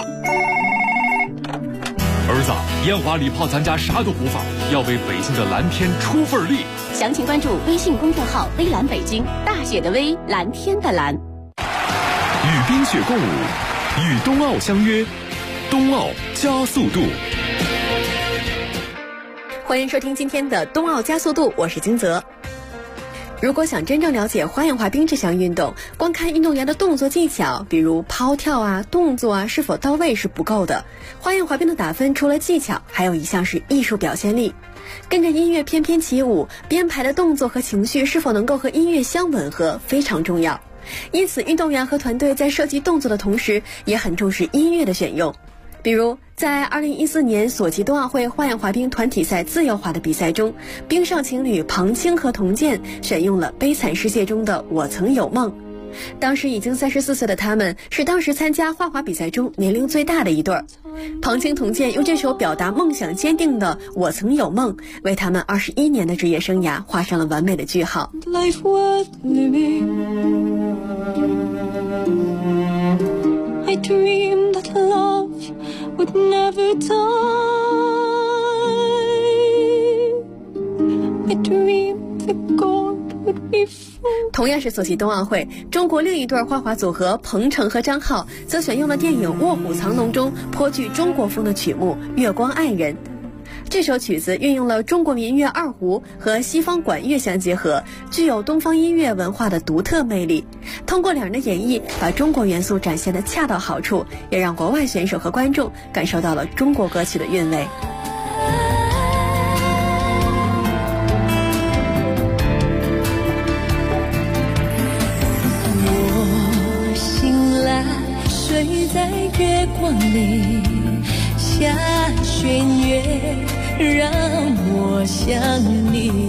儿子，烟花礼炮咱家啥都不放，要为北京的蓝天出份力。 详情关注微信公众号“微蓝北京”，大写的微，蓝天的蓝。 与冰雪共舞，与冬奥相约，冬奥加速度。 欢迎收听今天的冬奥加速度，我是金泽。如果想真正了解花样滑冰这项运动，光看运动员的动作技巧，比如抛跳啊、动作啊是否到位是不够的。花样滑冰的打分除了技巧，还有一项是艺术表现力。跟着音乐翩翩起舞，编排的动作和情绪是否能够和音乐相吻合，非常重要。因此，运动员和团队在设计动作的同时，也很重视音乐的选用。比如，在2014年索契冬奥会花样滑冰团体赛自由滑的比赛中，冰上情侣庞青和童健选用了《悲惨世界》中的《我曾有梦》。当时已经34岁的他们，是当时参加花滑比赛中年龄最大的一对儿。庞青、童健用这首表达梦想坚定的《我曾有梦》，为他们21年的职业生涯画上了完美的句号。 Life worth living. I dreamed that love would never die. I dreamed that God would be free. 同样是索契冬奥会，中国另一对花滑组合彭程和张浩则选用了电影《卧虎藏龙》中颇具中国风的曲目《月光爱人》。这首曲子运用了中国民乐二胡和西方管乐相结合，具有东方音乐文化的独特魅力。通过两人的演绎，把中国元素展现得恰到好处，也让国外选手和观众感受到了中国歌曲的韵味。 睡在月光里，下弦月让我想你。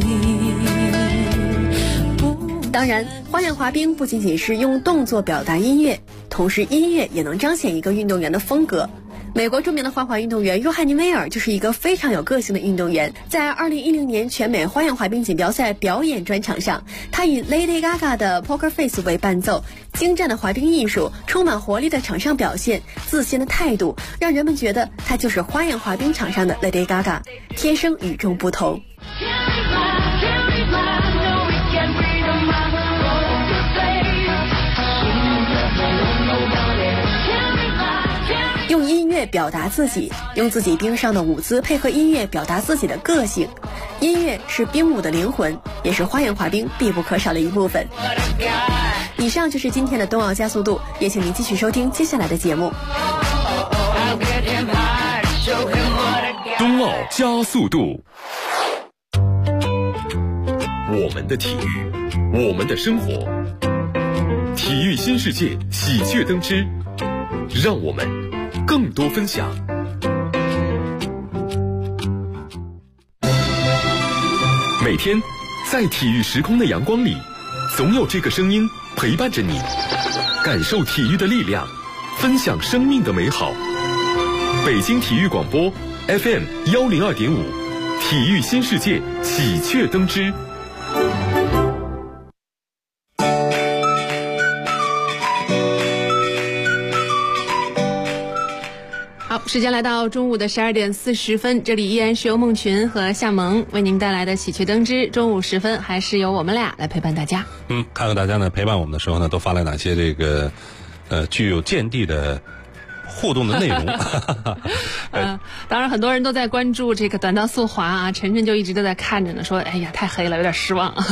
当然，花样滑冰不仅仅是用动作表达音乐，同时音乐也能彰显一个运动员的风格。美国著名的花滑运动员约翰尼·威尔就是一个非常有个性的运动员。在2010年全美花样滑冰锦标赛表演专场上，他以 Lady Gaga 的 Poker Face 为伴奏，精湛的滑冰艺术，充满活力的场上表现，自信的态度，让人们觉得他就是花样滑冰场上的 Lady Gaga， 天生与众不同。用音乐表达自己，用自己冰上的舞姿配合音乐表达自己的个性。音乐是冰舞的灵魂，也是花样滑冰必不可少的一部分。以上就是今天的冬奥加速度，也请您继续收听接下来的节目。 冬奥加速度，我们的体育，我们的生活，体育新世界喜鹊登枝，让我们更多分享。 每天在体育时空的阳光里，总有这个声音陪伴着你，感受体育的力量，分享生命的美好。北京体育广播 FM 102.5，体育新世界喜鹊登枝。 好，时间来到中午的12点40分，这里依然是由梦群和夏萌为您带来的喜鹊登枝。中午时分，还是由我们俩来陪伴大家。 看看大家呢陪伴我们的时候呢，都发来哪些这个具有见地的互动的内容。 当然很多人都在关注这个短道速滑啊，晨晨就一直都在看着呢，说哎呀太黑了，有点失望。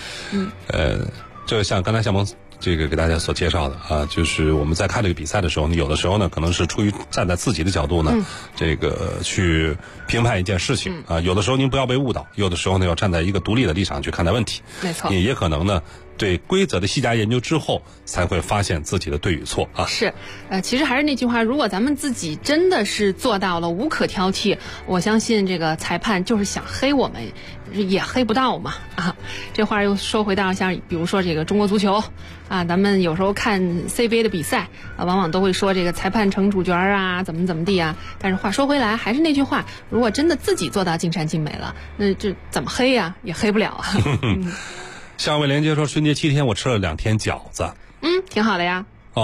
就像刚才夏萌这个给大家所介绍的啊，就是我们在看这个比赛的时候，有的时候呢，可能是出于站在自己的角度呢，这个去评判一件事情啊，有的时候您不要被误导，有的时候呢要站在一个独立的立场去看待问题。 没错， 也可能呢，对规则的细加研究之后，才会发现自己的对与错啊。 是，其实还是那句话，如果咱们自己真的是做到了无可挑剔，我相信这个裁判就是想黑我们，也黑不到嘛啊。这话又说回到像比如说这个中国足球啊，咱们有时候看 CBA 的比赛啊，往往都会说这个裁判成主角啊，怎么地啊。但是话说回来，还是那句话，如果真的自己做到尽善尽美了，那这怎么黑呀，也黑不了啊。 向卫连接说，春节7天我吃了2天饺子。 挺好的呀。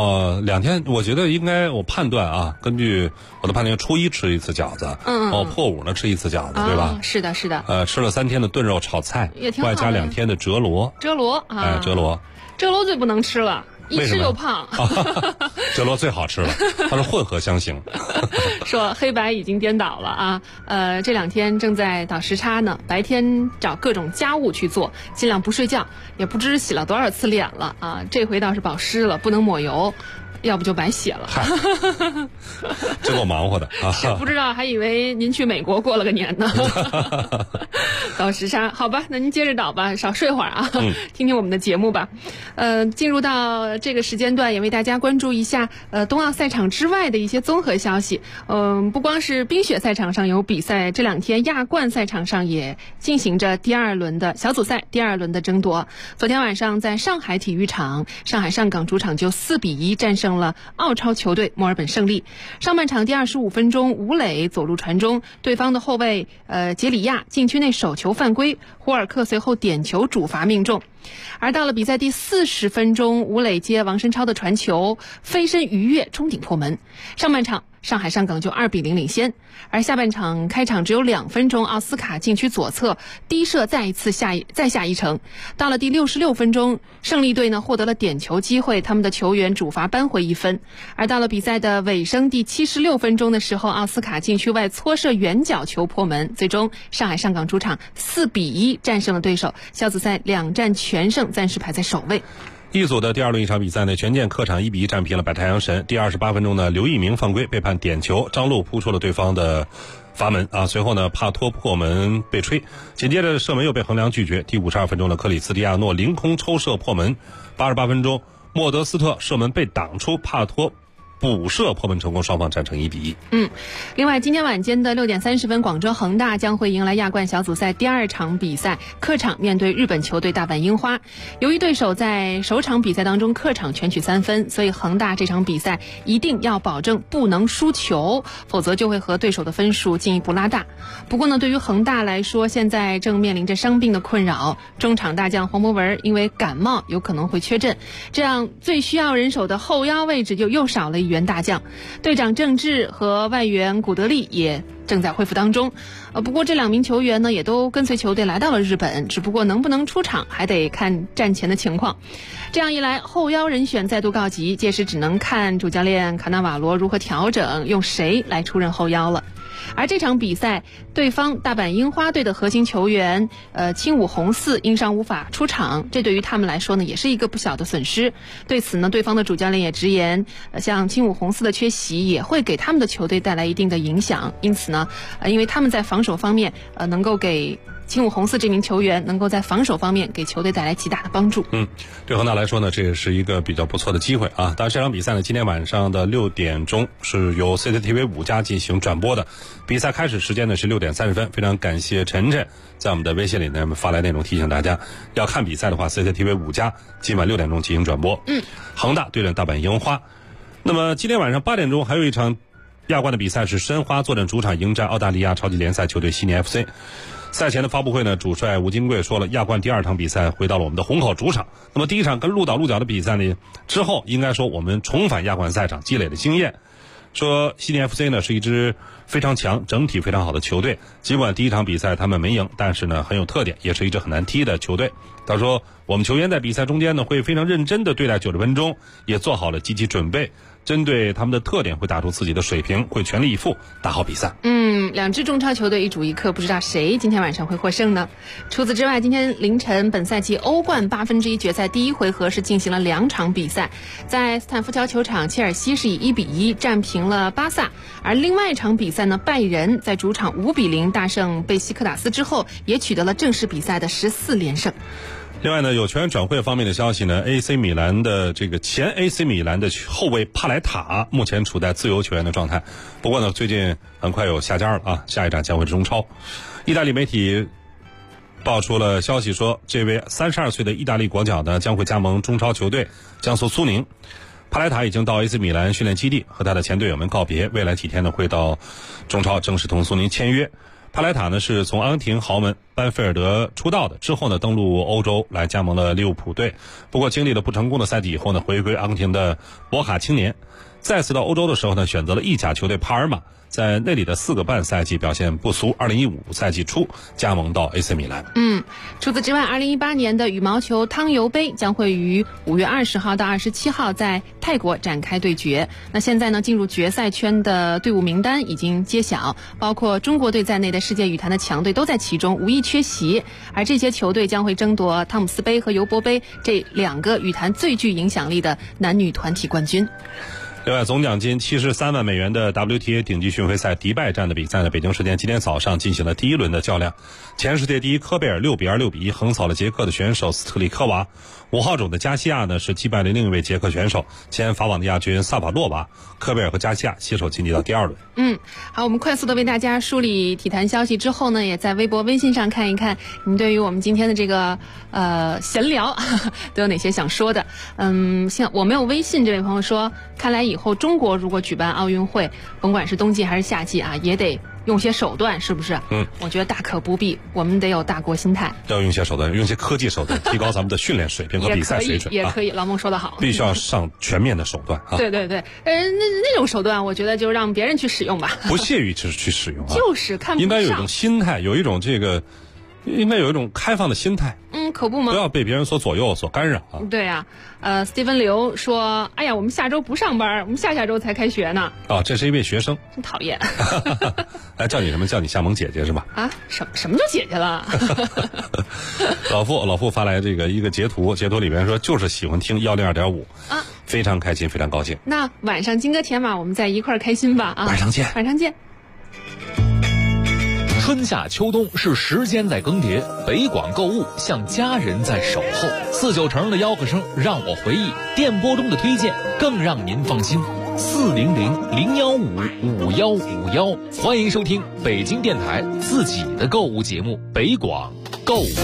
2天，我觉得应该，我判断啊，根据我的判断，初一吃一次饺子，破5呢吃一次饺子，对吧？ 是的，是的。 吃了3天的炖肉炒菜， 也挺好的， 外加2天的折罗。 折罗啊， 折罗最不能吃了。一吃就胖。 折罗最好吃了，它是混合香型。 说黑白已经颠倒了啊！这2天正在倒时差呢，白天找各种家务去做，尽量不睡觉，也不知洗了多少次脸了啊！这回倒是保湿了，不能抹油，要不就白写了。 这够忙活的啊！ 不知道，还以为您去美国过了个年呢。倒时差，好吧，那您接着倒吧，少睡会儿啊，听听我们的节目吧。进入到这个时间段，也为大家关注一下冬奥赛场之外的一些综合消息。不光是冰雪赛场上有比赛，这2天亚冠赛场上也进行着第2轮的小组赛第2轮的争夺。昨天晚上在上海体育场，上海上港主场就4-1战胜了澳超球队墨尔本胜利。上半场第25分钟，吴磊左路传中，对方的后卫杰里亚禁区内手球犯规，胡尔克随后点球主罚命中。而到了比赛第40分钟，吴磊接王申超的传球，飞身鱼跃冲顶破门。上半场上海上港就2-0领先，而下半场开场只有2分钟，奥斯卡禁区左侧低射再下一城。到了第66分钟，胜利队呢获得了点球机会，他们的球员主罚扳回1分。而到了比赛的尾声第76分钟的时候，奥斯卡禁区外搓射远角球破门，最终上海上港主场4-1战胜了对手，小组赛2战全胜，暂时排在首位。 一组的第2轮一场比赛呢，权健客场1-1战平了百太阳神。第28分钟呢，刘一鸣犯规被判点球，张路扑出了对方的罚门啊。随后呢，帕托破门被吹，紧接着射门又被横梁拒绝。第52分钟的克里斯蒂亚诺凌空抽射破门。88分钟，莫德斯特射门被挡出，帕托补射破门成功，双方战成1-1。 另外今天晚间的6点30分，广州恒大将会迎来亚冠小组赛第2场比赛，客场面对日本球队大阪樱花。由于对手在首场比赛当中客场全取3分，所以恒大这场比赛一定要保证不能输球，否则就会和对手的分数进一步拉大。不过呢，对于恒大来说，现在正面临着伤病的困扰，中场大将黄博文因为感冒有可能会缺阵，这样最需要人手的后腰位置就又少了一员大将。队长郑智和外援古德利也正在恢复当中。不过这2名球员呢也都跟随球队来到了日本，只不过能不能出场还得看战前的情况。这样一来，后腰人选再度告急，届时只能看主教练卡纳瓦罗如何调整，用谁来出任后腰了。而这场比赛，对方大阪樱花队的核心球员青武红四因伤无法出场，这对于他们来说呢也是一个不小的损失。对此呢，对方的主教练也直言，像青武红四的缺席也会给他们的球队带来一定的影响。因此呢，因为他们在防守方面能够给青武红四这名球员能够在防守方面给球队带来极大的帮助。 对恒大来说呢，这也是一个比较不错的机会啊。当然这场比赛呢，今天晚上的6点钟是由 CCTV 5+进行转播的。 比赛开始时间呢是6点30分。非常感谢晨晨在我们的微信里呢发来内容，提醒大家要看比赛的话 ，CCTV 5加今晚6点钟进行转播。恒大对阵大阪樱花。那么今天晚上8点钟还有一场亚冠的比赛是申花坐镇主场迎战澳大利亚超级联赛球队悉尼 FC。赛前的发布会呢，主帅吴金贵说了，亚冠第2场比赛回到了我们的虹口主场。那么第1场跟鹿岛鹿角的比赛呢之后，应该说我们重返亚冠赛场积累的经验。说悉尼 FC 呢是一支非常强、整体非常好的球队。尽管第1场比赛他们没赢，但是呢很有特点，也是一支很难踢的球队。他说，我们球员在比赛中间呢会非常认真的对待90分钟，也做好了积极准备。针对他们的特点会打出自己的水平，会全力以赴打好比赛。 2支中超球队一主一客，不知道谁今天晚上会获胜呢？除此之外，今天凌晨本赛季欧冠1/8决赛第1回合是进行了2场比赛。在斯坦福桥球场，切尔西是以1-1战平了巴萨，而另外一场比赛呢，拜仁在主场5-0大胜贝西克塔斯之后，也取得了正式比赛的14连胜。 另外呢，有球员转会方面的消息呢 ，AC 米兰的这个前 AC 米兰的后卫帕莱塔目前处在自由球员的状态，不过呢，最近很快有下家了啊，下一站将会是中超。意大利媒体爆出了消息说，这位32岁的意大利国脚呢将会加盟中超球队江苏苏宁。帕莱塔已经到 AC 米兰训练基地和他的前队友们告别，未来几天呢会到中超正式同苏宁签约。帕莱塔呢是从阿根廷豪门班菲尔德出道的，之后呢登陆欧洲来加盟了利物浦队。不过经历了不成功的赛季以后呢，回归阿根廷的博卡青年。再次到欧洲的时候呢，选择了意甲球队帕尔马，在那里的4个半赛季表现不俗，2015赛季初加盟到 AC 米兰。 除此之外，2018年的羽毛球汤尤杯将会于5月20号到27号在泰国展开对决。那现在呢，进入决赛圈的队伍名单已经揭晓，包括中国队在内的世界羽坛的强队都在其中，无一缺席。而这些球队将会争夺汤姆斯杯和尤伯杯这2个羽坛最具影响力的男女团体冠军。 另外，总奖金73万美元的 WTA 顶级巡回赛迪拜站的比赛呢，北京时间今天早上进行了第1轮的较量。前世界第一科贝尔6-2、6-1横扫了捷克的选手斯特里科娃。5号种的加西亚呢是击败了另一位捷克选手前法网的亚军萨法洛娃。科贝尔和加西亚携手晋级到第2轮。 好，我们快速的为大家梳理体坛消息之后呢，也在微博、微信上看一看您对于我们今天的这个闲聊都有哪些想说的。像我没有微信这位朋友说，看来以后中国如果举办奥运会，甭管是冬季还是夏季啊，也得用些手段，是不是？我觉得大可不必，我们得有大国心态， 要用些手段，用些科技手段，提高咱们的训练水平和比赛水准。 也可以，老孟说得好， 必须要上全面的手段啊！ 对，那种手段，我觉得就让别人去使用吧， 不屑于去使用啊， 就是看不上。 应该有一种心态，有一种应该有一种开放的心态。 可不吗？ 不要被别人所左右、所干扰啊！ 对啊，Steven 刘说：“哎呀，我们下周不上班，我们下周才开学呢。” 这是一位学生， 真讨厌。 来叫你什么？叫你夏萌姐姐是吧？ 什么叫姐姐了？ 老傅发来一个截图里边说就是喜欢听102.5啊，非常开心，非常高兴。 那晚上金戈铁马，我们再一块儿开心吧啊！ 晚上见。 春夏秋冬是时间在更迭，北广购物像家人在守候。49城的吆喝声让我回忆，电波中的推荐更让您放心。400-015-5151，欢迎收听北京电台自己的购物节目《北广购物》。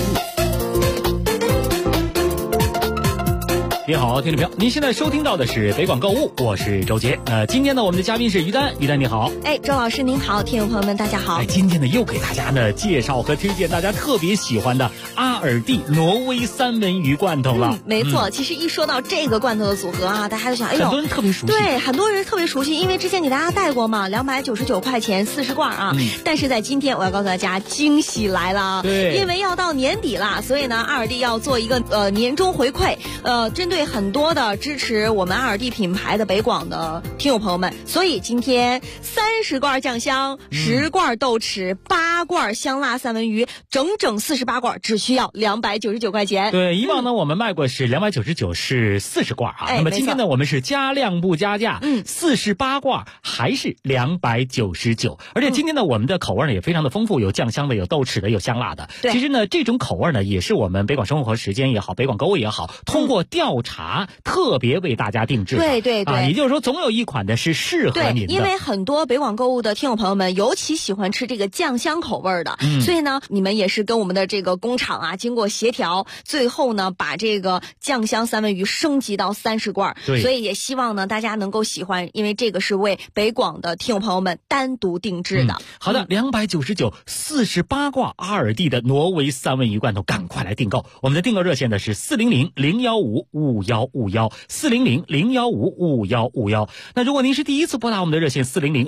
你好，听众朋友，您现在收听到的是北广购物，我是周杰。今天呢，我们的嘉宾是于丹，于丹你好。 周老师您好，听众朋友们大家好。 今天呢，又给大家呢介绍和推荐大家特别喜欢的阿尔蒂挪威三文鱼罐头了。 没错，其实一说到这个罐头的组合啊，大家就想， 很多人特别熟悉。 对，很多人特别熟悉，因为之前给大家带过嘛，299块钱40罐啊。但是在今天我要告诉大家，惊喜来了。 对， 因为要到年底了，所以呢，阿尔蒂要做一个年终回馈，针对很多的支持我们阿尔蒂品牌的北广的听友朋友们，所以今天30罐酱香，10罐豆豉，8罐香辣三文鱼，整48罐，只需要299块钱。 对，以往呢我们卖过是299是40罐啊，那么今天呢我们是加量不加价，48罐还是299，而且今天呢我们的口味呢也非常的丰富，有酱香的，有豆豉的，有香辣的。其实呢这种口味呢也是我们北广生活时间也好，北广购物也好，通过调调查特别为大家定制的。 对对对， 也就是说总有一款的是适合您的。 对，因为很多北广购物的听友朋友们尤其喜欢吃这个酱香口味的，所以呢你们也是跟我们的这个工厂啊经过协调，最后呢把这个酱香三文鱼升级到30罐，所以也希望呢大家能够喜欢，因为这个是为北广的听友朋友们单独定制的。 好的，299 48罐阿尔蒂的挪威三文鱼罐头，赶快来订购。我们的订购热线呢是400-015-5151 400-015-5151。那如果您是第一次拨打我们的热线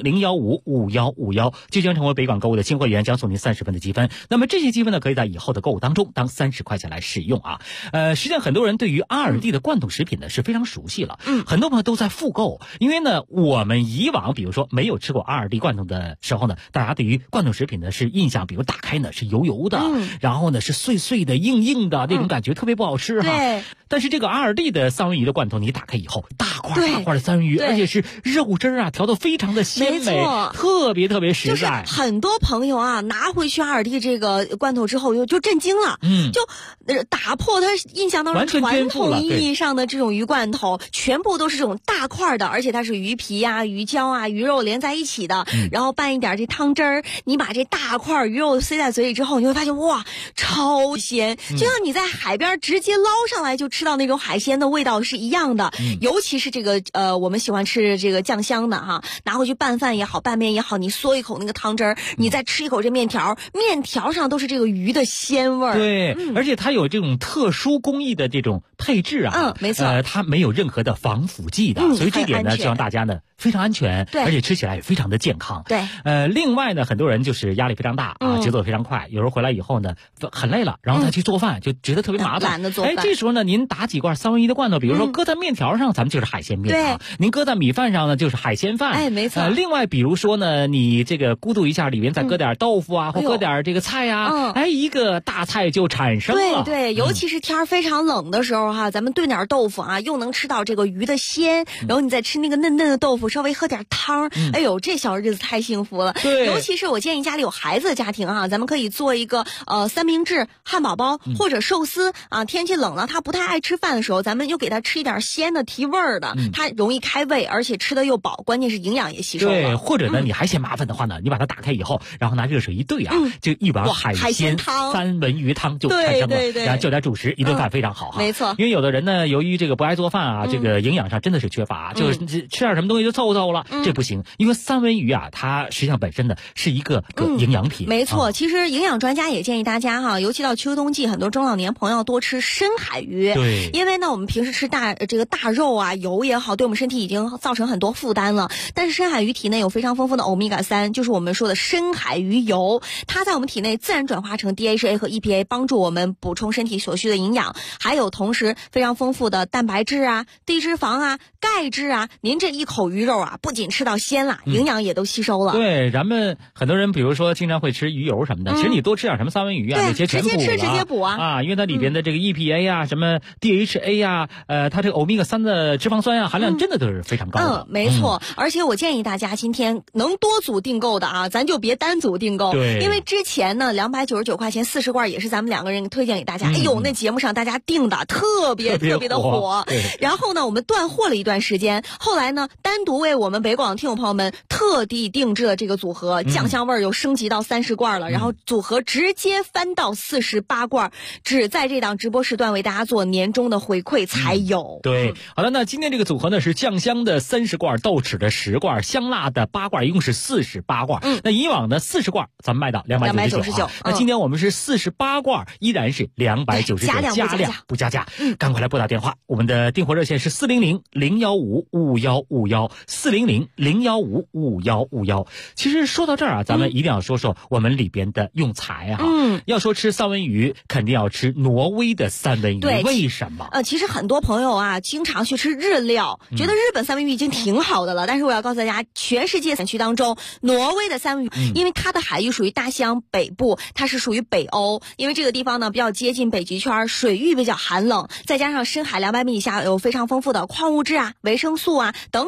400-015-5151，就将成为北广购物的新会员，将送您30分的积分。那么这些积分呢，可以在以后的购物当中当30块钱来使用啊。实际上很多人对于阿尔蒂的罐头食品呢是非常熟悉了，很多朋友都在复购，因为呢我们以往比如说没有吃过阿尔蒂罐头的时候呢，大家对于罐头食品呢是印象，比如打开呢是油油的，然后呢是碎碎的硬硬的那种感觉特别不好吃哈。 对。 但是这个阿尔蒂的三文鱼的罐头，你打开以后，大块的三文鱼，而且是肉汁啊调得非常的鲜美，特别实在。 就是很多朋友啊拿回去阿尔蒂这个罐头之后就震惊了，就打破他印象当中传统意义上的这种鱼罐头，全部都是这种大块的，而且它是鱼皮啊、鱼胶啊、鱼肉连在一起的，然后拌一点这汤汁儿，你把这大块鱼肉塞在嘴里之后，你会发现哇，超鲜，就像你在海边直接捞上来就吃到那种海鲜的味道是一样的。尤其是这个我们喜欢吃这个酱香的哈，拿回去拌饭也好，拌面也好，你嗦一口那个汤汁儿，你再吃一口这面条，面条上都是这个鱼的鲜味儿。 对，而且它有这种特殊工艺的这种配置啊， 没错， 它没有任何的防腐剂的，所以这点呢，希望大家呢非常安全，而且吃起来也非常的健康。 对， 另外呢，很多人就是压力非常大啊，节奏非常快，有时候回来以后呢很累了，然后再去做饭，就觉得特别麻烦， 懒得做饭。 这时候呢，您打几罐三文鱼的罐头，比如说搁在面条上，咱们就是海鲜面啊；您搁在米饭上呢，就是海鲜饭。 没错。 另外，比如说呢，你这个咕嘟一下，里面再搁点豆腐啊，或搁点这个菜啊，一个大菜就产生了。 对，尤其是天非常冷的时候哈，咱们炖点豆腐啊，又能吃到这个鱼的鲜，然后你再吃那个嫩嫩的豆腐，稍微喝点汤，哎呦，这小日子太幸福了。 对， 尤其是我建议家里有孩子的家庭啊，咱们可以做一个三明治、汉堡包或者寿司啊。天气冷了，他不太爱吃饭的时候，咱们又给他吃一点鲜的提味儿的，他容易开胃，而且吃的又饱，关键是营养也吸收了。 对，或者呢，你还嫌麻烦的话呢，你把它打开以后，然后拿热水一兑啊，就一碗海鲜汤、三文鱼汤就产生了，然后就点主食，一顿饭非常好哈。 没错， 因为有的人呢，由于这个不爱做饭啊，这个营养上真的是缺乏，就是吃点什么东西就凑凑了，这不行。因为三文鱼啊，它实际上本身呢是一个营养品。 没错，其实营养专家也建议大家哈，尤其到秋冬季，很多中老年朋友多吃深海鱼。 对， 因为呢，我们平时吃大肉啊、油也好，对我们身体已经造成很多负担了。但是深海鱼体内有非常丰富的欧米伽3，就是我们说的深海鱼油，它在我们体内自然转化成 DHA 和 EPA， 帮助我们补充身体所需的营养，还有同时非常丰富的蛋白质啊、低脂肪啊、钙质啊。您这一口鱼肉啊，不仅吃到鲜了，营养也都吸收了。 对，咱们很多人比如说经常会吃鱼油什么的，其实你多吃点什么三文鱼啊，那些全补了， 直接补啊， 因为它里边的这个 EPA 啊、什么 DHA 啊，它这个欧米伽3的脂肪酸啊含量真的都是非常高的。 没错，而且我建议大家今天能多组订购的啊，咱就别单组订购。 对， 因为之前呢299块钱40罐也是咱们2个人推荐给大家，哎呦，那节目上大家订的特别的火。然后呢，我们断货了一段时间，后来呢，单独为我们北广听友朋友们特地定制了这个组合，酱香味又升级到30罐了，然后组合直接翻到48罐，只在这档直播时段为大家做年终的回馈才有。 对，好的，那今天这个组合呢是酱香的30罐，豆豉的10罐，香辣的8罐，一共是48罐。那以往的40罐咱们卖到299，那今天我们是48罐，依然是299，加量不加价。赶快来拨打电话，我们的订货热线是400-015-5151 400-015-5151。其实说到这儿啊，咱们一定要说说我们里边的用材哈。要说吃三文鱼，肯定要吃挪威的三文鱼。 对， 为什么？ 其实很多朋友啊，经常去吃日料，觉得日本三文鱼已经挺好的了。但是我要告诉大家，全世界产区当中，挪威的三文鱼，因为它的海域属于大西洋北部，它是属于北欧，因为这个地方呢比较接近北极圈，水域比较寒冷，再加上深海200米以下有非常丰富的矿物质啊、维生素啊等等这些营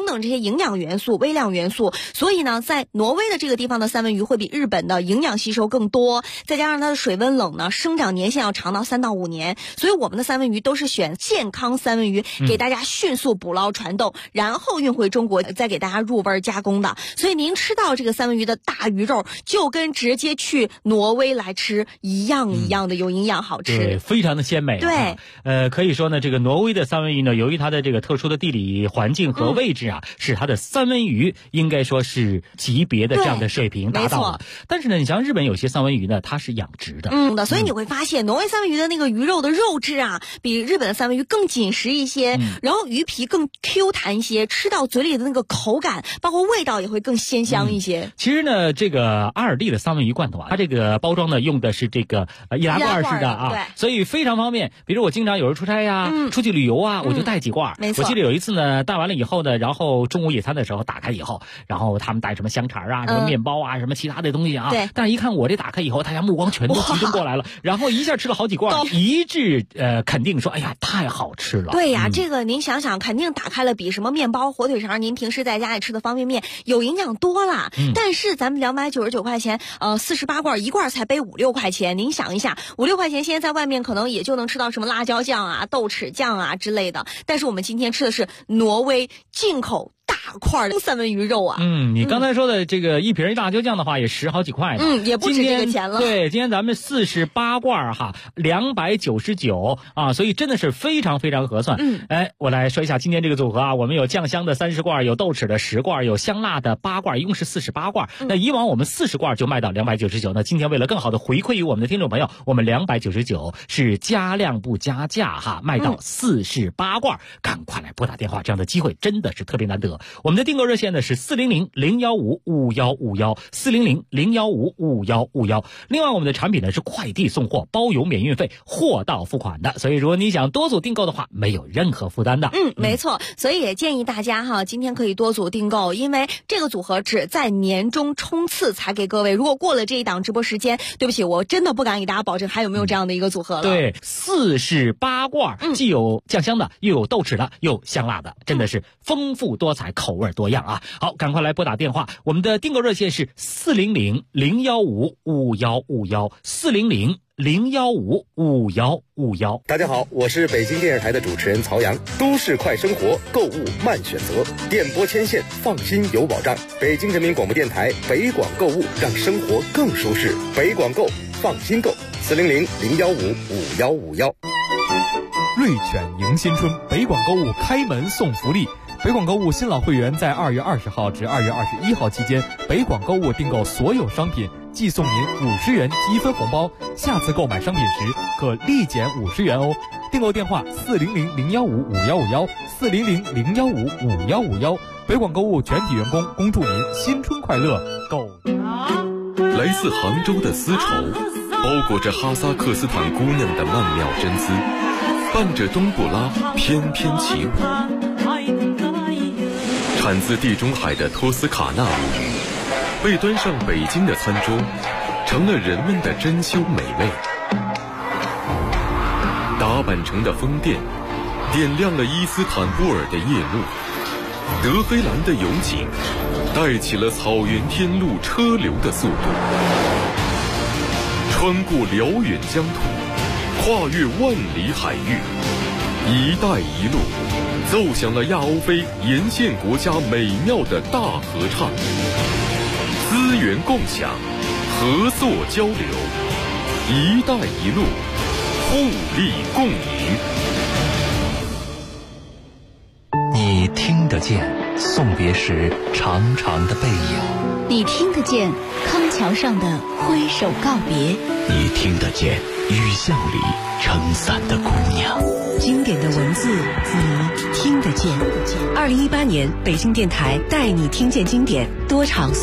营养元素、微量元素，所以呢，在挪威的这个地方的三文鱼会比日本的营养吸收更多，再加上它的水温冷呢，生长年限要长到3到5年，所以我们的三文鱼都是选健康三文鱼，给大家迅速捕捞传动，然后运回中国，再给大家入味加工的。所以您吃到这个三文鱼的大鱼肉，就跟直接去挪威来吃一样的有营养好吃， 对，非常的鲜美。 对， 可以说呢，这个挪威的三文鱼呢，由于它的这个特殊的地理环境和位置啊，使它的三文鱼应该说是级别的这样的水平达到了。但是呢，你像日本有些三文鱼呢，它是养殖的， 所以你会发现挪威三文鱼的那个鱼肉的肉质啊，比日本的三文鱼更紧实一些，然后鱼皮更 Q 弹一些，吃到嘴里的那个口感，包括味道也会更鲜香一些。 其实呢，这个阿尔蒂的三文鱼罐头啊，它这个包装呢用的是这个易拉罐式的啊，所以非常方便。比如我经常有时候出差呀，出去旅游啊，我就带几罐。我记得有一次呢，带完了以后呢，然后中午野餐的时候打开以后，然后他们带什么香肠啊、什么面包啊、什么其他的东西啊，但是一看我这打开以后，大家目光全都集中过来了，然后一下吃了好几罐，一致肯定说，哎呀，太好吃了。 对呀，这个您想想，肯定打开了比什么面包、火腿肠，您平时在家里吃的方便面有营养多了。但是咱们299块钱，48罐，一罐才背5、6块钱，您想一下，5、6块钱现在在外面可能也就能吃到什么辣椒酱啊、豆豉酱啊之类的，但是我们今天吃的是挪威进口大块的三文鱼肉啊。 你刚才说的这个一瓶辣椒酱的话也10好几块呢， 也不止这个钱了。 对，今天咱们48罐哈，299啊，所以真的是非常非常合算。我来说一下今天这个组合啊，我们有酱香的30罐，有豆豉的10罐，有香辣的8罐，一共是48罐。那以往我们40罐就卖到299，那今天为了更好的回馈于我们的听众朋友，我们299是加量不加价哈，卖到48罐，赶快来拨打电话，这样的机会真的是特别难得。我们的订购热线呢是400-015-5151，400-015-5151。另外我们的产品呢是快递送货，包邮免运费，货到付款的，所以如果你想多组订购的话，没有任何负担的。 没错，所以也建议大家哈，今天可以多组订购，因为这个组合只在年终冲刺才给各位，如果过了这一档直播时间，对不起，我真的不敢给大家保证还有没有这样的一个组合了。 对，48罐，既有酱香的，又有豆豉的，又有香辣的，真的是丰富多彩，口味多样啊！好，赶快来拨打电话，我们的订购热线是400-015-5151，400-015-5151。 大家好，我是北京电视台的主持人曹阳。都市快生活，购物慢选择，电波牵线，放心有保障。北京人民广播电台北广购物，让生活更舒适。北广购，放心购，400-015-5151。 瑞犬迎新春，北广购物开门送福利。北广购物新老会员在2月20号至2月21号期间，北广购物订购所有商品，即送您50元积分红包，下次购买商品时可立减50元哦。订购电话400-015-5151，400-015-5151。北广购物全体员工恭祝您新春快乐，购。 来自杭州的丝绸，包裹着哈萨克斯坦姑娘的曼妙真姿，伴着冬不拉翩翩起舞。产自地中海的托斯卡纳物语，被端上北京的餐桌，成了人们的珍馐美味。达坂城的风电，点亮了伊斯坦布尔的夜幕。德黑兰的油井，带起了草原天路车流的速度。穿过辽远疆土，跨越万里海域，一带一路奏响了亚欧非沿线国家美妙的大合唱。资源共享，合作交流，一带一路，互利共赢。 你听得见送别时长长的背影， 你听得见康桥上的挥手告别， 你听得见雨巷里撑伞的姑娘。 经典的文字，你听得见。2018年北京电台带你听见经典多场